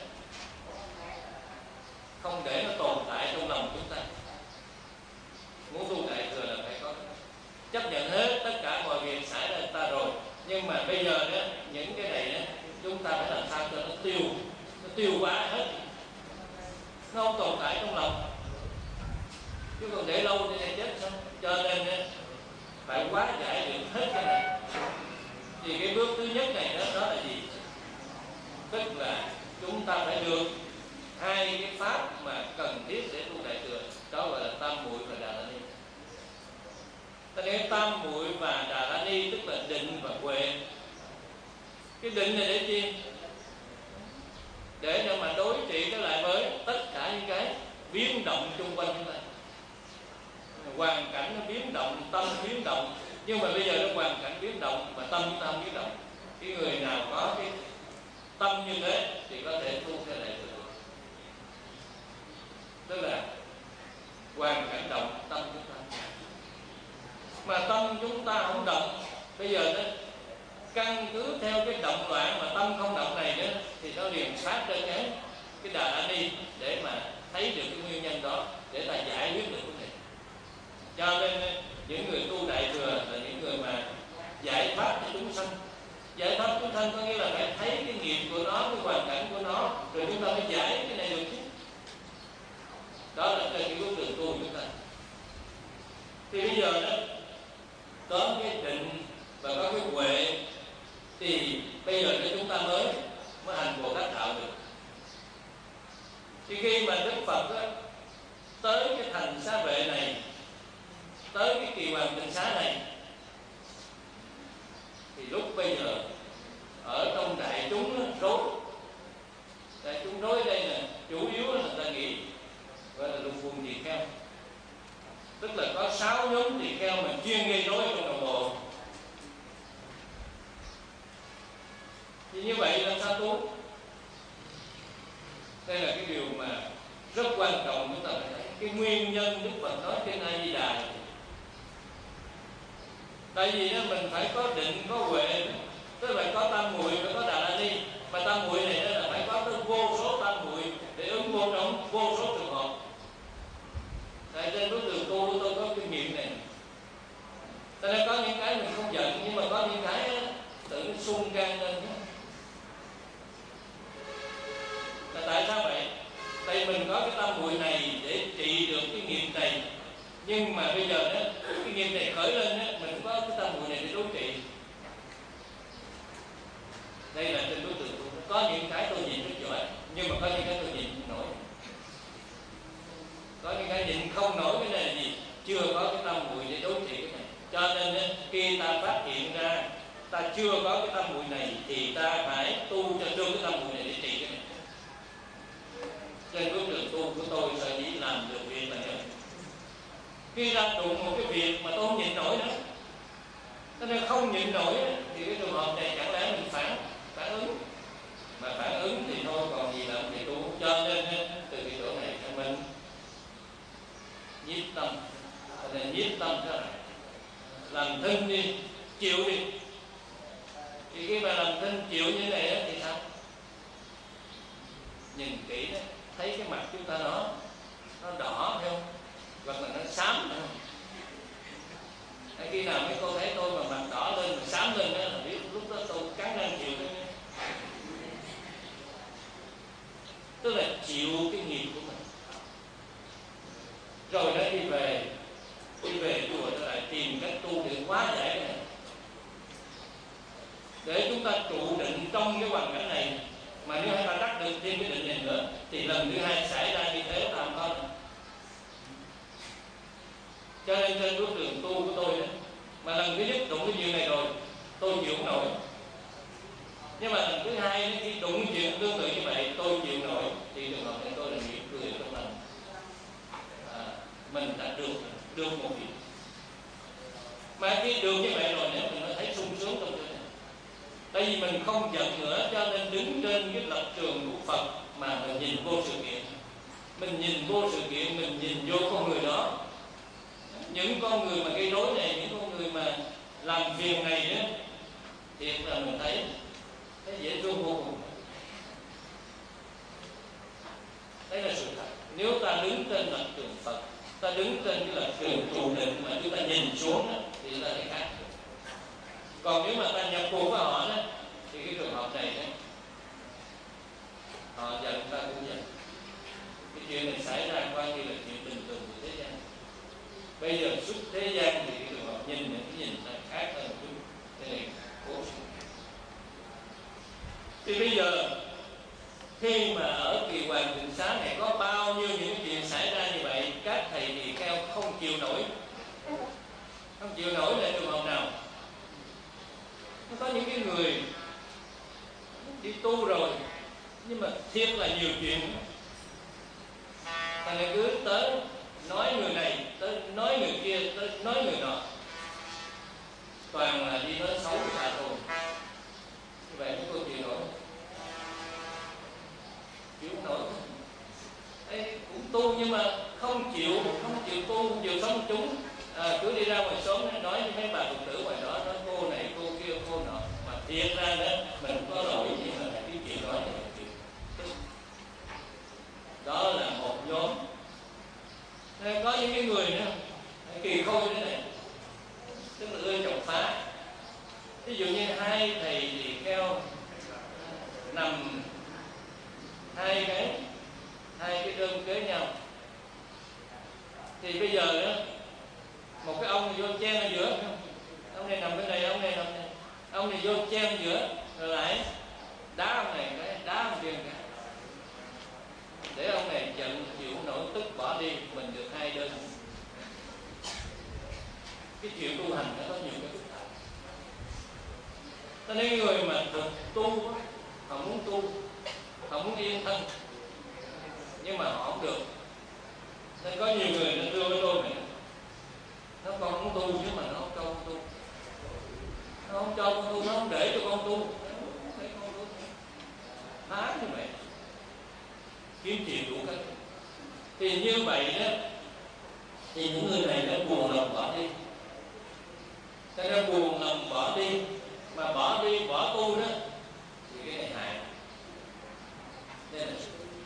không để nó tồn tại trong lòng chúng ta. Muốn tu đại thừa là phải có chấp nhận hết tất cả mọi việc xảy ra ta rồi. Nhưng mà bây giờ đó, những cái này đó, chúng ta phải làm sao cho nó tiêu, nó tiêu hóa hết, nó không tồn tại trong lòng. Chứ còn để lâu thì sẽ chết sao? Cho nên đó, phải hóa giải được hết cái này. Thì cái bước thứ nhất này đó, đó là gì? Tức là chúng ta phải được hai cái pháp mà cần thiết để tu đại thừa, đó gọi là tam muội và Đà La Ni. Ta nói tam muội và Đà La Ni tức là định và huệ. Cái định này để chi? Để để mà đối trị trở lại với tất cả những cái biến động xung quanh chúng ta. Hoàn cảnh nó biến động, tâm biến động, nhưng mà bây giờ nó hoàn cảnh biến động mà tâm chúng ta không biến động. Cái người nào có cái tâm như thế thì có thể tu theo đại thừa. Tức là hoàn cảnh động, tâm chúng ta. Mà tâm chúng ta không động, bây giờ nó căn cứ theo cái động loạn mà tâm không động này nữa, thì nó liền sát trên cái cái Đà La Ni để mà thấy được cái nguyên nhân đó, để ta giải quyết được vấn đề. Cho nên những người tu đại thừa là những người mà giải thoát cho chúng sanh. Giải thoát chúng sanh có nghĩa là phải thấy cái nghiệp của nó, cái hoàn cảnh của nó, rồi chúng ta mới giải cái này được chứ. Đó là trên cái bước đường tu của chúng ta. Thì bây giờ đó có cái định và có cái huệ, thì bây giờ cho chúng ta mới mới hành Bồ Tát đạo được. Thì khi mà Đức Phật đó, tới cái thành xá vệ này, tới cái kỳ hoàng tịnh xá này, thì lúc bây giờ ở trong đại chúng đó, rối. Đại chúng rối đây là chủ yếu là người ta nghĩ gọi là lục quần tỳ kheo, tức là có sáu nhóm tỳ kheo mà chuyên gây rối trong đồng bộ. Thì như vậy làm sao tu? Đây là cái điều mà rất quan trọng chúng ta phải thấy. Cái nguyên nhân Đức Phật nói trên A Di Đà. Tại vì đó mình phải có định, có huệ, tức là có tam muội và có Đà La Ni. Mà tam muội này là phải có tới vô số tam muội để ứng vô trong vô số trường hợp. Tại trên Nhưng mà bây giờ đó, cái nghiệp này khởi lên đó, mình có cái tâm muội này để đối trị. Đây là trên đối tượng tôi. Có những cái tôi nhìn rất giỏi, nhưng mà có những cái tôi nhìn không nổi. Có những cái nhìn không nổi. Cái này là gì? Chưa có cái tâm muội để đối trị cái này. Cho nên đó, khi ta phát hiện ra ta chưa có cái tâm muội này thì ta phải tu cho được cái tâm muội này để trị cái này. Trên bước đường tu của tôi sở dĩ làm được việc là vậy. Khi ra đụng một cái việc mà tôi không nhịn nổi nữa, cho nên không nhịn nổi thì cái trường hợp này chẳng lẽ mình phản phản ứng, mà phản ứng thì thôi còn gì làm thì tu. Cho nên từ cái chỗ này cho mình nhiếp tâm, cho nên nhiếp tâm ra lại làm thinh đi, chịu đi. Thì khi mà làm thinh chịu như thế này thì sao? Nhìn kỹ đó, thấy cái mặt chúng ta nó nó đỏ phải không? Hoặc là nó xám phải không? Hay khi nào mấy cô thấy tôi mà mặt đỏ lên, mà xám lên đó là biết lúc đó tôi cắn răng chịu đó. Tức là chịu cái nghiệp của mình. Rồi đó đi về, đi về chùa ta lại tìm cách tu để hóa giải cái này, để chúng ta trụ định trong cái hoàn cảnh này. Mà nếu chúng ta đắc được thêm cái định này nữa thì lần thứ hai xảy ra như thế ta không có nữa. Cho nên trên bước đường tu của tôi đó, mà lần thứ nhất đụng cái chuyện này rồi tôi chịu không nổi, nhưng mà lần thứ hai khi đụng chuyện tương tự như vậy tôi chịu nổi, thì trường hợp này tôi là mỉm cười trong lòng. À, mình đã được được một việc. Mà khi được như vậy rồi nếu mình nó thấy sung sướng trong chuyện này, tại vì mình không giận nữa, cho nên đứng trên cái lập trường của Phật mà mình nhìn vô sự kiện. Mình nhìn vô sự kiện, mình nhìn vô con người đó. Những con người mà gây rối này, những con người mà làm phiền này đó, thiệt là mình thấy thấy dễ thương vô cùng. Đấy là sự thật. Nếu ta đứng trên lập trường Phật, ta đứng trên cái lập trường trụ định mà chúng ta nhìn xuống đó, thì chúng ta thấy khác. Còn nếu mà ta nhập cuộc với họ đó, thì cái trường hợp này đó, họ giận ta cũng giận. Cái chuyện này xảy ra coi như là chuyện bình thường của thế gian. Bây giờ xuất thế gian thì cái trường hợp nhìn những cái nhìn ta khác hơn một chút. Thế này cố sức. Thì bây giờ khi mà ở Kỳ Hoàng Tịnh Xá này có bao nhiêu những chuyện xảy ra như vậy, các thầy tỳ kheo không chịu nổi. Không chịu nổi là trường hợp nào? Nó có những cái người đi tu rồi nhưng mà thiệt là nhiều chuyện, thành ra cứ tới nói người này, tới nói người kia, tới nói người nọ, toàn là đi nói xấu người ta thôi. Như vậy chúng tôi chịu nổi, chịu nổi. Ê, cũng tu nhưng mà không chịu, không chịu tu, không chịu sống chúng. À, cứ đi ra ngoài xóm nói với mấy bà Phật tử ngoài đó, nói cô này, cô kia, cô nọ, mà thiệt ra đó mình có lỗi gì mà lại cái chuyện đó là chuyện. Đó là một nhóm. Nên có những cái người nữa kỳ khôi thế này, tức là ưa chồng phá. Ví dụ như hai thầy tỳ kheo nằm hai cái hai cái đơn kế nhau, thì bây giờ đó một cái ông vô chen ở giữa, ông này nằm bên này, ông này nằm này, ông này vô chen giữa, rồi lại đá ông này cái, đá ông kia cái, để ông này giận chịu nổi tức bỏ đi, mình được hai đơn. Cái chuyện tu hành nó có nhiều cái phức tạp. Cho nên người mà thực tu, họ muốn tu, họ muốn yên thân, nhưng mà họ không được. Nên có nhiều người nó đưa với tôi này, nó con không tu chứ mà nó không cho con tu, nó không cho con tu, nó không để cho con tu, nó để con tu phá như vậy, kiếm chuyện đủ cách. Thì như vậy đó, thì những người này nó buồn lòng bỏ đi. Cho nên buồn lòng bỏ đi, mà bỏ đi, bỏ tu đó, thì cái này hại. Nên là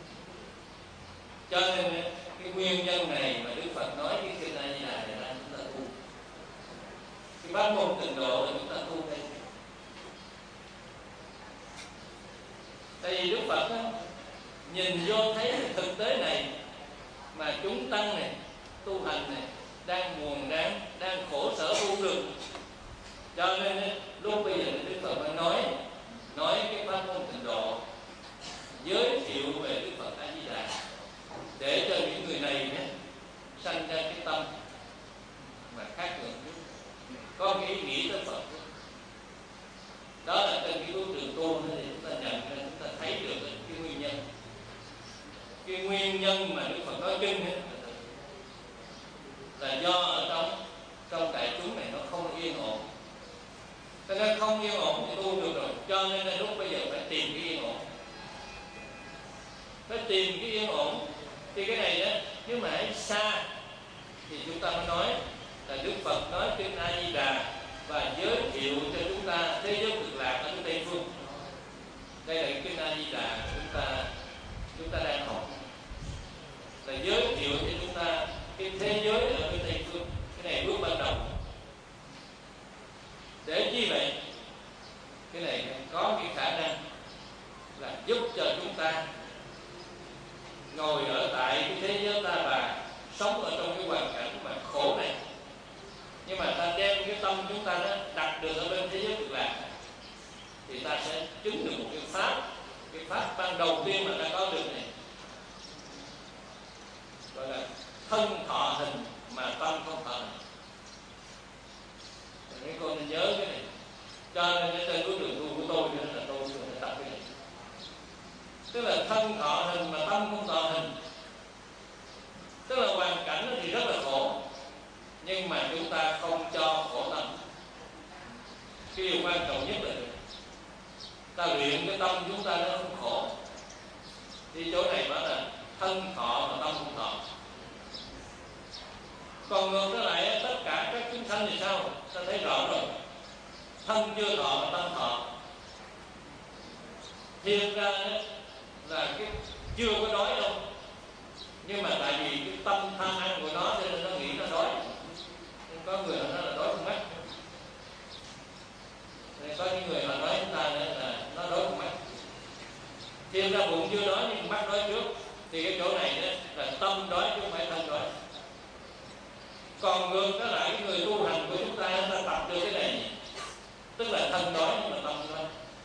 cho nên cái nguyên nhân này mà Đức Phật nói cái kinh A Di Đà để ra chúng ta tu. Cái pháp môn tịnh độ là chúng ta tu đây. Tại vì Đức Phật đó, nhìn vô thấy thực tế này mà chúng tăng này tu hành này đang buồn đáng, đang khổ sở vô cùng. Cho nên lúc bây giờ Đức Phật mới nói nói cái pháp môn tịnh độ, giới thiệu về Đức Phật A Di Đà, để cho những người này nhé sanh ra cái tâm mà khác thường chút, có cái ý nghĩ tới Phật. Đó là trên cái bước đường tu thì chúng ta nhận ra, chúng ta thấy được cái nguyên nhân. Cái nguyên nhân mà Đức Phật nói kinh ấy, là do ở trong trong đại chúng này nó không yên ổn. Cho nên không yên ổn thì tu được rồi. Cho nên là lúc bây giờ phải tìm cái yên ổn, phải tìm cái yên ổn. Thì cái này đó, nếu mà hãy xa thì chúng ta mới nói là Đức Phật nói kinh A Di Đà và giới thiệu cho chúng ta thế giới cực lạc ở Tây phương. Đây là cái kinh A Di Đà chúng ta chúng ta đang học, là giới thiệu cho chúng ta cái thế giới ở bên Tây phương. Cái này bước ban đầu. Để chi vậy? Cái này có cái khả năng là giúp cho chúng ta ngồi ở tại cái thế giới ta bà, sống ở trong cái hoàn cảnh mà khổ này, nhưng mà ta đem cái tâm chúng ta đó đặt được ở bên thế giới cực lạc, thì ta sẽ chứng được một cái pháp. Cái pháp ban đầu tiên mà ta có được này gọi là thân thọ hình mà tâm không thọ hình. Mấy con nên nhớ cái này. Cho nên cái trên bước đường tu của tôi nữa là tôi phải tập cái này. Tức là thân thọ hình mà tâm không thọ hình. Tức là hoàn cảnh thì rất là khổ, nhưng mà chúng ta không cho khổ tâm. Cái điều quan trọng nhất là ta luyện cái tâm chúng ta nó không khổ. Thì chỗ này bảo là thân thọ mà tâm không thọ. Còn ngược trở lại tất cả các chúng sanh thì sao? Ta thấy rõ rồi. Thân chưa thọ mà tâm thọ. Thiệt ra là cái chưa có đói đâu, nhưng mà tại vì cái tâm tham ăn của nó cho nên nó nghĩ nó đói. Nhưng có người họ nói là đói con mắt. Nên có những người họ nói chúng ta là nó đói con mắt. Thiệt ra bụng chưa đói nhưng mắt đói trước. Thì cái chỗ này đó là tâm đói chứ không phải thân đói. Còn ngược trở lại cái người tu hành của chúng ta, ta tập được cái này, tức là thân đói nhưng mà tâm đói.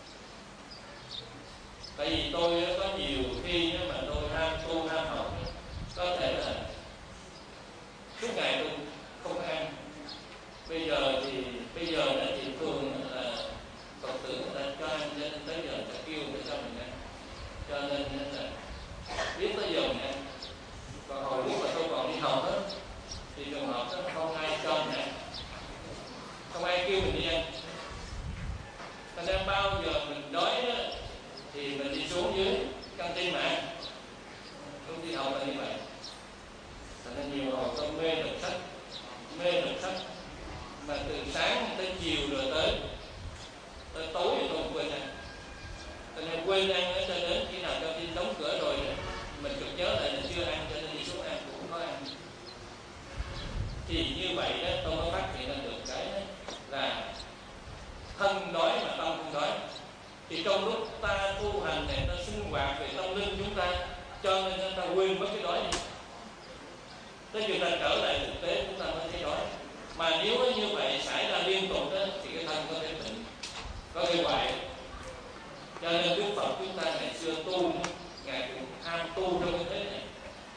Tại vì tôi có nhiều khi mà tôi ham tu ham học, có thể là suốt ngày tôi không ăn. Bây giờ thì bây giờ là thì thường là Phật tử người ta cho ăn, cho nên tới giờ ta kêu để cho mình ăn. Cho nên là biết tới giờ mình ăn. Còn hồi lúc mà tôi còn đi học đó, thì trường hợp đó không ai cho mình ăn, không ai kêu mình đi ăn. Cho nên bao giờ mình đói đó, thì mình đi xuống dưới căng tin mà ăn. Lúc đi học là như vậy. Cho nên nhiều hồi tôi mê đọc sách, mê đọc sách, mà từ sáng tới chiều rồi tới tới tối thì tôi không quên ăn. Cho nên quên ăn cho đến khi nào căng tin đóng cửa rồi đó, mình chợt nhớ lại là chưa ăn, cho nên đi xuống ăn cũng không có ăn. Thì như vậy đó tôi mới phát hiện ra được cái đó là thân đói mà tâm không đói. Thì trong lúc ta tu hành này, ta sinh hoạt về tâm linh chúng ta, cho nên ta quên mất cái đói đi. Tới khi ta trở lại thực tế chúng ta mới thấy đói. Mà nếu như vậy xảy ra liên tục đó, thì cái thân có thể tịnh, có thể hoại. Cho nên Đức Phật chúng ta ngày xưa tu, Ngài cũng ham tu trong cái thế này.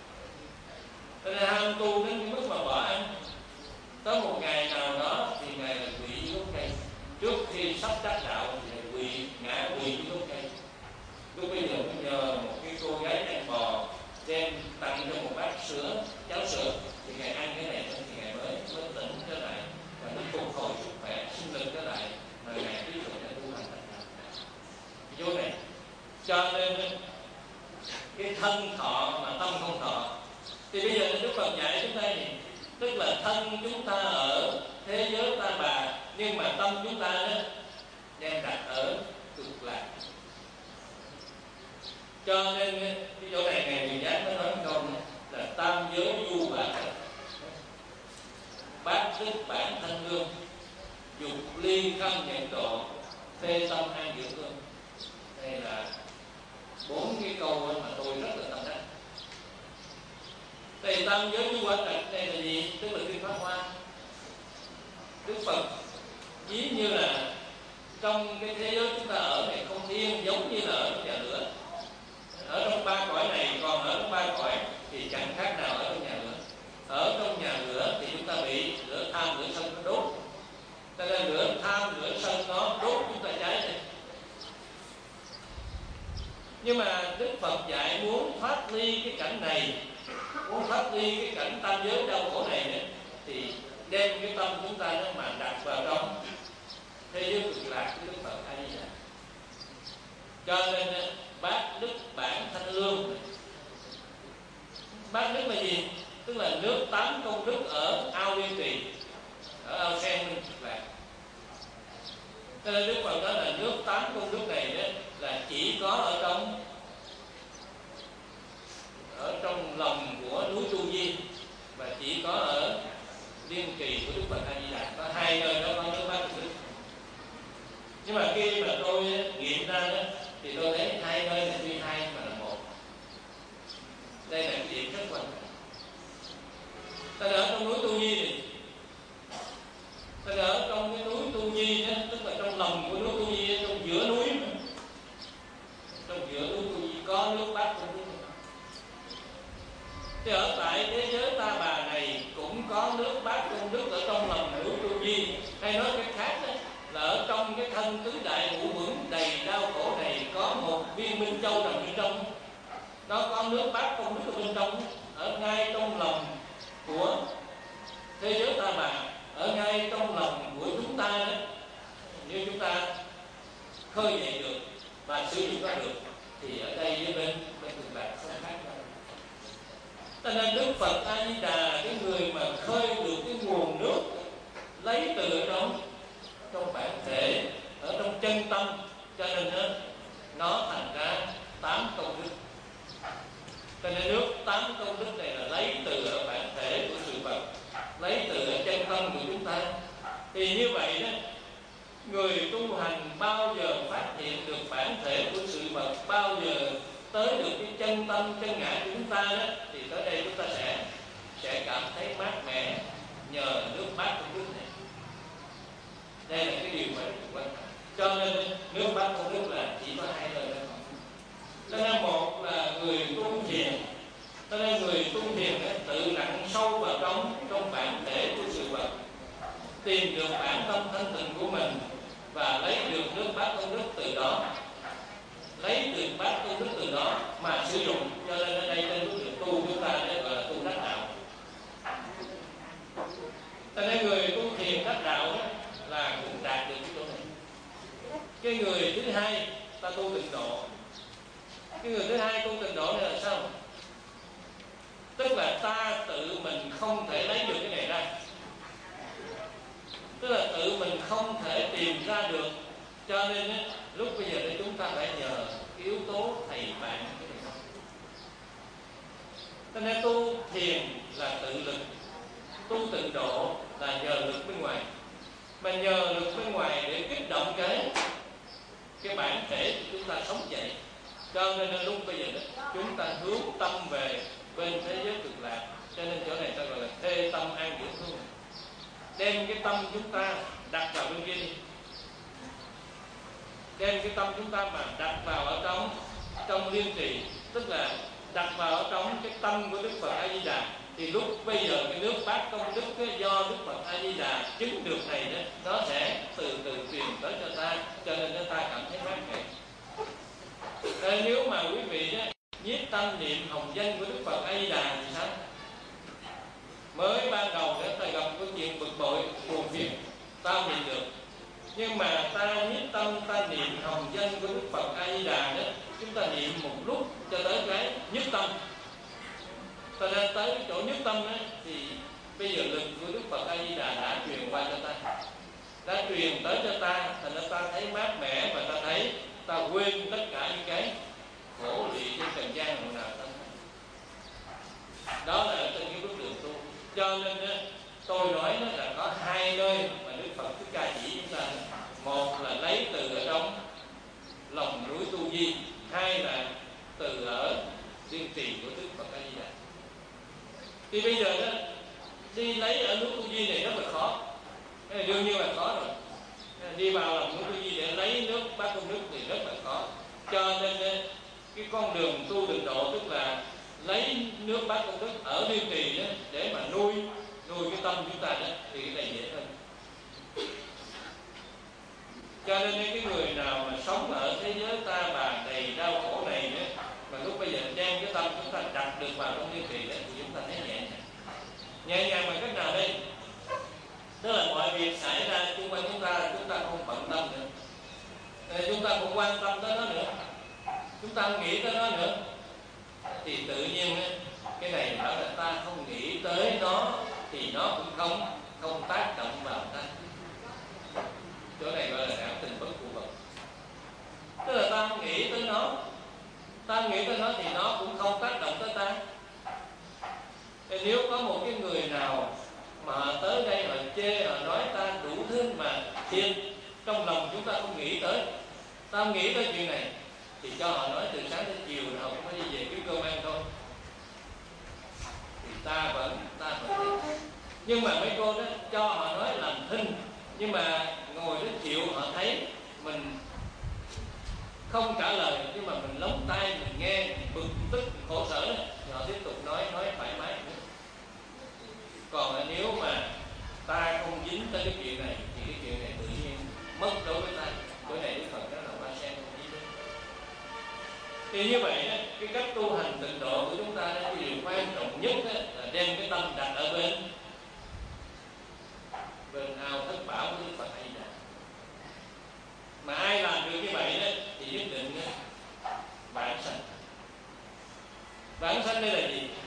Cho nên ham tu đến cái mức mà bỏ ăn. Tới một ngày nào đó thì Ngài là quỵ dưới gốc cây. Trước khi sắp đắc đạo thì quỵ, ngã quỵ dưới gốc cây. Lúc bây giờ cũng nhờ một cái cô gái đang bò đem tặng cho một bát sữa, cháo sữa, thì Ngài ăn cái này thì Ngài mới mới tỉnh trở lại và mới phục hồi sức khỏe, sinh lực trở lại, mà Ngài tiếp tục để tu hành tất cả. Vô này. Cho nên cái thân thọ mà tâm không thọ. Thì bây giờ Đức Phật dạy chúng ta gì? Tức là thân chúng ta ở thế giới ta bà, nhưng mà tâm chúng ta đó đem đặt ở cực lạc. Cho nên cái chỗ này Ngài Quyền Giác mới nói câu này là tam giới du bản, bát đức bản thanh lương, dục ly khâm nhận độ, phê tâm an dưỡng hương. Đây là bốn cái câu mà tôi rất là tâm đắc. Thì tam giới du bản đây là gì? Tức là cái pháp Phật ví như là trong cái thế giới chúng ta ở này không thiên, giống như là ở trong nhà lửa. Ở trong ba cõi này, còn ở trong ba cõi thì chẳng khác nào ở trong nhà lửa. Ở trong nhà lửa thì chúng ta bị lửa tham, lửa sân nó đốt. Cho nên lửa tham, lửa sân nó đốt chúng ta cháy này. Nhưng mà Đức Phật dạy muốn thoát ly cái cảnh này, muốn thoát ly cái cảnh tam giới đau khổ này nữa, thì đem cái tâm chúng ta nó mà đặt vào trong thế giới cực lạc của Đức Phật A Di Đà. Cho nên bát đức bản thanh lương. Bát đức là gì? Tức là nước tám công đức ở ao Liên Trì, ở ao sen Minh Cực Lạc. Cho nên Đức Phật nói là nước tám công đức này đó là chỉ có ở trong ở trong lòng của núi Tu Di, và chỉ có ở Liên Trì của Đức Phật A Di Đà. Có hai nơi đó có nước bát công đức. Nhưng mà khi mà tôi nghiệm ra đó thì tôi thấy hai nơi là tuy hai mà là một. Đây là cái điểm rất quan trọng. Ta ở trong núi Tu Di này, ta ở trong cái núi Tu Di đó, tức là trong lòng của núi Tu Di, trong giữa núi, trong giữa núi Tu Di có nước bát công đức. Thì ở tại thế giới Ta Bà này cũng có nước bát công đức ở trong lòng núi Tu Di. Hay nói cách khác đó, là ở trong cái thân tứ đại ngũ uẩn đầy đau khổ này có một viên minh châu nằm bên trong. Nó có nước bát công đức ở bên trong, ở ngay trong lòng của thế giới Ta Bà, ở ngay trong lòng của chúng ta đó. Như chúng ta khơi dậy được và sử dụng ra được thì ở đây với bên bên Cực Lạc không khác nhau. Cho nên Đức Phật A Di Đà là cái người mà khơi được cái nguồn nước lấy từ ở trong trong bản thể, ở trong chân tâm, cho nên nó, nó thành ra tám công đức. Cho nên nước tám công đức này là lấy từ ở bản thể của sự vật, lấy từ ở chân tâm của chúng ta. Thì như vậy đó, người tu hành bao giờ phát hiện được bản thể của sự vật, bao giờ tới được cái chân tâm, chân ngã của chúng ta đó, thì tới đây chúng ta sẽ sẽ cảm thấy mát mẻ nhờ nước bát công đức này. Đây là cái điều mà quan trọng. Cho nên nước bát công đức là chỉ có hai lời thôi. Cho nên một là người tu thiền, cho nên người tu thiền tự lặn sâu vào trong trong bản thể của sự vật, tìm được bản tâm thanh tịnh của mình và lấy được nước bát công đức từ đó, lấy được bát công đức từ đó mà sử dụng. Cho nên ở đây trên bước đường tu chúng ta đây gọi là tu đắc đạo. Cho nên người tu thiền đắc đạo đó là cũng đạt được cái chỗ này. Cái người thứ hai ta tu tịnh độ. Cái người thứ hai tu tịnh độ này là sao? Tức là ta tự mình không thể lấy được cái này ra, tức là tự mình không thể tìm ra được. Cho nên lúc bây giờ chúng ta phải nhờ yếu tố thầy bạn. Cho nên tu thiền là tự lực, tu tịnh độ là nhờ lực bên ngoài. Mà nhờ lực bên ngoài để kích động cái cái bản thể của chúng ta sống dậy. Cho nên lúc bây giờ đó, chúng ta hướng tâm về bên thế giới cực lạc. Cho nên chỗ này ta gọi là thê tâm an dưỡng thương. Đem cái tâm chúng ta đặt vào bên kia đi. Đem cái tâm chúng ta mà đặt vào ở trong trong Liên Trì, tức là đặt vào ở trong cái tâm của Đức Phật A Di Đà, thì lúc bây giờ cái nước bát công đức cái do Đức Phật A Di Đà chứng được này đó, nó sẽ từ từ truyền tới cho ta, cho nên chúng ta cảm thấy mát mẻ. Nên nếu mà quý vị đó nhiếp tâm niệm hồng danh của Đức Phật A Di Đà thì sao? Mới ban đầu để ta gặp cái chuyện bực bội, buồn phiền, ta nhìn được. Nhưng mà ta nhiếp tâm, ta niệm hồng danh của Đức Phật A Di Đà đó, chúng ta niệm một lúc cho tới cái nhất tâm. Cho nên tới cái chỗ nhất tâm đó, thì bây giờ lực của Đức Phật A Di Đà đã truyền qua cho ta, đã truyền tới cho ta, thành ra ta thấy mát mẻ và ta thấy ta quên tất cả những cái khổ lụy trên trần gian hồi nào ta. Đó là ở trên cái bước đường tu. Cho nên tôi nói là có hai nơi mà Đức Phật Thích Ca chỉ chúng ta. Một là lấy từ ở trong lòng núi Tu Di, hai là từ ở Liên Trì của Đức Phật A Di Đà. Thì bây giờ đó đi lấy ở núi Tu Di này rất là khó. Cái này đương nhiên là khó rồi. Đi vào lòng núi Cô Di để lấy nước bát công đức thì rất là khó. Cho nên cái con đường tu tịnh độ tức là lấy nước bát công đức ở Liên Trì đó để mà nuôi nuôi cái tâm chúng ta đó, thì cái này dễ hơn. Cho nên cái người nào mà sống ở thế giới ta bà đầy đau khổ này đó, mà lúc bây giờ đem cái tâm chúng ta đặt được vào trong Liên Trì đó, thì chúng ta thấy nhẹ nhàng. Nhẹ nhàng bằng cách nào đây? Tức là mọi việc xảy ra xung quanh chúng ta, chúng ta không bận tâm nữa, chúng ta không quan tâm tới nó nữa, chúng ta không nghĩ tới nó nữa, thì tự nhiên cái này bảo là ta không nghĩ tới nó thì nó cũng không không tác động vào ta. Chỗ này gọi là cảm tình bất phụ vật. Tức là ta không nghĩ tới nó, ta không nghĩ tới nó thì nó cũng không tác động tới ta. Thì nếu có một cái người nào mà họ tới đây họ chê, họ nói ta đủ thứ mà thiên, trong lòng chúng ta không nghĩ tới, ta không nghĩ tới chuyện này, thì cho họ nói từ sáng đến chiều rồi họ cũng phải đi về kiếm cơm ăn thôi, thì ta vẫn ta vẫn thấy. Nhưng mà mấy cô đó cho họ nói làm thinh, nhưng mà ngồi đến chịu họ thấy mình không trả lời, nhưng mà mình lóng tay mình nghe, mình bực tức mình khổ sở đó, thì họ tiếp tục nói nói thoải mái nữa. Còn nếu mà ta không dính tới cái chuyện này thì cái chuyện này tự nhiên mất đối với ta. Cái này Đức Phật đó là ba sen không dính. Thì như vậy đó, cái cách tu hành tịnh độ của chúng ta đó, cái điều quan trọng nhất đó, là đem cái tâm đặt ở bên bên ao thất bảo của Đức Phật hay là. Mà ai làm được như vậy đó thì nhất định đó, vãng sanh. Vãng sanh đây là gì?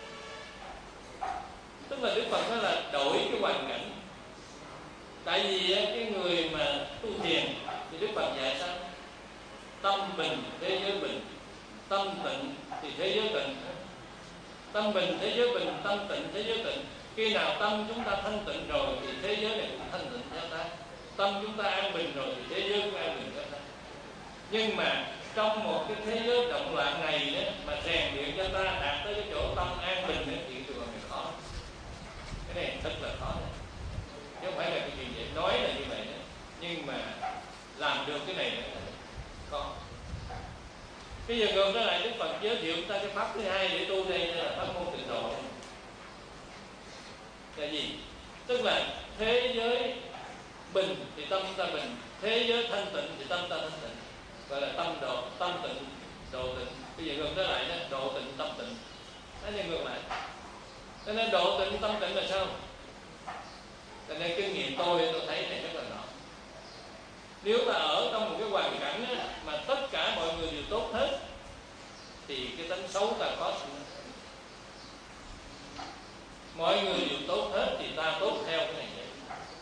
Tức là Đức Phật nói là đổi cái hoàn cảnh. Tại vì cái người mà tu thiền thì Đức Phật dạy sao? Tâm bình thế giới bình, tâm tịnh thì thế giới tịnh. Tâm bình thế giới bình, tâm tịnh thế giới tịnh. Khi nào tâm chúng ta thanh tịnh rồi thì thế giới này cũng thanh tịnh cho ta. Tâm chúng ta an bình rồi thì thế giới cũng an bình cho ta. Nhưng mà trong một cái thế giới động loạn này đó, mà rèn luyện cho ta đạt tới cái chỗ tâm an bình đó, thì điều này khó. Cái này rất là khó đấy. Chứ không phải là cái chuyện dễ nói là như vậy đó, nhưng mà làm được cái này là khó. Bây giờ ngược trở lại Đức Phật giới thiệu chúng ta cái pháp thứ hai để tu đây là pháp môn tịnh độ. Là gì? Tức là thế giới bình thì tâm ta bình, thế giới thanh tịnh thì tâm ta thanh tịnh, gọi là tâm độ, tâm tịnh, độ tịnh. Bây giờ ngược trở lại đó, độ tịnh, tâm tịnh. Nó như ngược lại. Cho nên độ tịnh, tâm tịnh là sao? Cho nên kinh nghiệm tôi tôi thấy này rất là rõ. Nếu ta ở trong một cái hoàn cảnh á, mà tất cả mọi người đều tốt hết thì cái tính xấu ta có sự. Mọi người đều tốt hết thì ta tốt theo cái này vậy.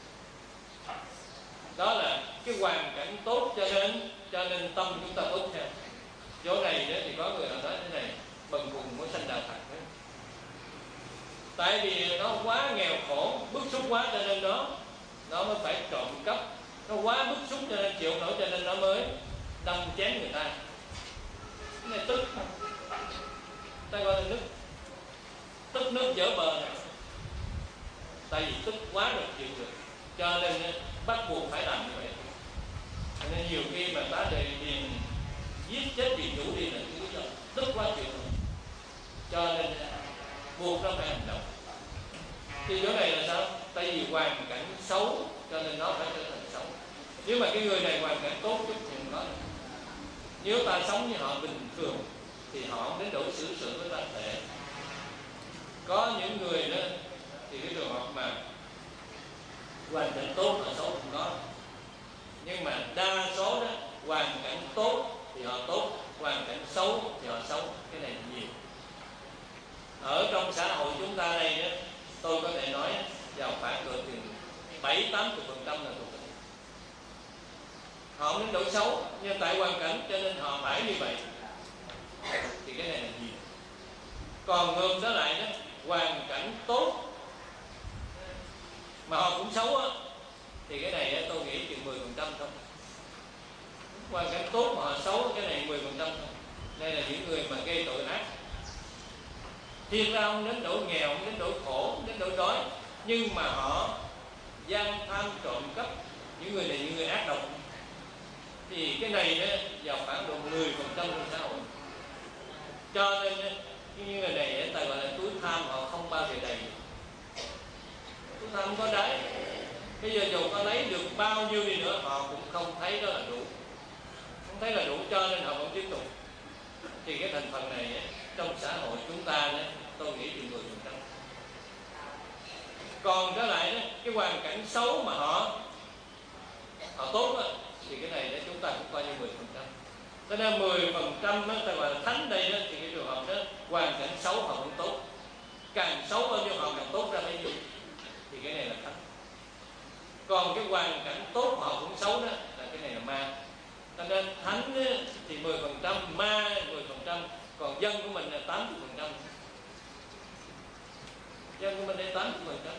Đó là cái hoàn cảnh tốt cho nên cho nên tâm chúng ta tốt theo. Chỗ này đó thì có người nào nói thế này, bần cùng mới sanh đạo Phật đấy. Tại vì nó quá nghèo khổ, bức xúc quá cho nên nó nó mới phải trộm cắp. Nó quá bức xúc cho nên chịu nổi cho nên nó mới đâm chém người ta. Cái này tức, ta gọi là nước, tức nước vỡ bờ này. Tại vì tức quá rồi chịu được, cho nên bắt buộc phải làm như vậy. Cho nên nhiều khi mà ta đề tiền giết chết vì chủ đi là cái lý do tức quá chịu rồi, cho nên buộc nó phải hành động. Thì chỗ này là sao? Tại vì hoàn cảnh xấu cho nên nó phải trở thành xấu. Nếu mà cái người này hoàn cảnh tốt chút thì không có. Nếu ta sống như họ bình thường thì họ không đến độ xử sự với ta tệ. Có những người đó thì cái trường hợp mà hoàn cảnh tốt họ xấu không có. Nhưng mà đa số đó hoàn cảnh tốt thì họ tốt, hoàn cảnh xấu thì họ xấu. Cái này nhiều. Ở trong xã hội chúng ta đây đó, tôi có thể nói vào khoảng độ chừng bảy tám mươi phần trăm là thuộc về họ không đến độ xấu, nhưng tại hoàn cảnh cho nên họ phải như vậy. Thì cái này là nhiều. Còn ngược trở lại đó, hoàn cảnh tốt mà họ cũng xấu á, thì cái này tôi nghĩ chừng mười phần trăm thôi. Hoàn cảnh tốt mà họ xấu, cái này mười phần trăm thôi. Đây là những người mà gây tội ác. Thiên ra không đến độ nghèo, không đến độ khổ, không đến độ đói, nhưng mà họ gian tham trộm cắp, những người này những người ác độc, thì cái này đó vào khoảng độ mười phần trăm trong xã hội. Cho nên những người này ta gọi là túi tham họ không bao giờ đầy. Túi tham không có đáy. Bây giờ dù có lấy được bao nhiêu đi nữa họ cũng không thấy đó là đủ, không thấy là đủ, cho nên họ vẫn tiếp tục. Thì cái thành phần này trong xã hội chúng ta tôi nghĩ chỉ mười phần trăm. Còn trở lại đó, cái hoàn cảnh xấu mà họ họ tốt đó, thì cái này đó chúng ta cũng coi như mười phần trăm. Cho nên mười phần trăm ta gọi là thánh đây đó, thì cái trường hợp đó hoàn cảnh xấu họ vẫn tốt, càng xấu bao nhiêu họ càng tốt ra bấy nhiêu, thì cái này là thánh. Còn cái hoàn cảnh tốt họ cũng xấu đó là cái này là ma. Cho nên thánh thì mười phần trăm, ma mười phần trăm, còn dân của mình là tám mươi phần trăm. Dân của mình đây tám mươi phần trăm.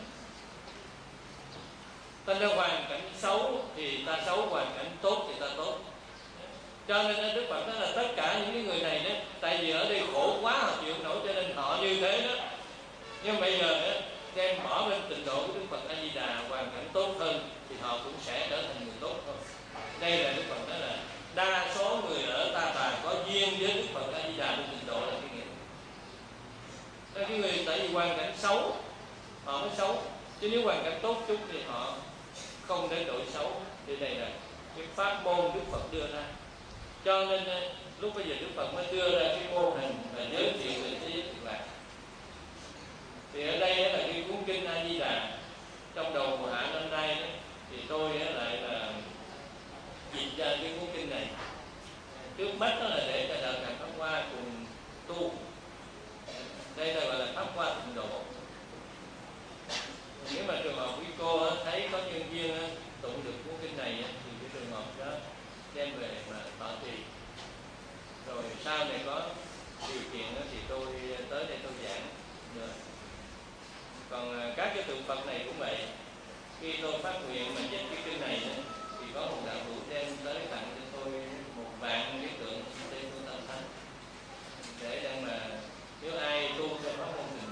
Cho nên hoàn cảnh xấu thì ta xấu, hoàn cảnh tốt thì ta tốt. Cho nên Đức Phật nói là tất cả những cái người này đó, tại vì ở đây khổ quá họ chịu nổi cho nên họ như thế đó. Nhưng bây giờ đó, đem bỏ lên trình độ của Đức Phật A Di Đà, hoàn cảnh tốt hơn thì họ cũng sẽ trở thành người tốt thôi. Đây là Đức Phật nói là đa số người ở Ta Bà có duyên với Đức Phật A Di Đà lên trình độ là cái nghĩa. Nên cái người tại vì hoàn cảnh xấu họ mới xấu, chứ nếu hoàn cảnh tốt chút thì họ không đến đổi xấu. Thì đây là cái pháp môn Đức Phật đưa ra. Cho nên lúc bây giờ Đức Phật mới đưa ra cái mô hình và giới thiệu về thế giới cực lạc. Thì ở đây là cái cuốn kinh A Di Đà. Trong đầu mùa hạ năm nay đó, thì tôi lại là dịch ra cái cuốn kinh này. Trước mắt đó là để cho đạo tràng Pháp Hoa cùng tu. Đây là gọi là Pháp Hoa tịnh độ. Nếu mà trường hợp quý cô thấy có nhân viên tụng được cuốn kinh này thì cái trường hợp đó đem về mà tọa trì. Rồi sau này có điều kiện thì tôi tới đây tôi giảng nữa. Còn các cái tượng Phật này cũng vậy. Khi tôi phát nguyện mà dịch cái kinh này thì có một đạo hữu đem tới tặng cho tôi một vạn cái tượng tên của Tam Thánh, để đang mà nếu ai tu cho pháp môn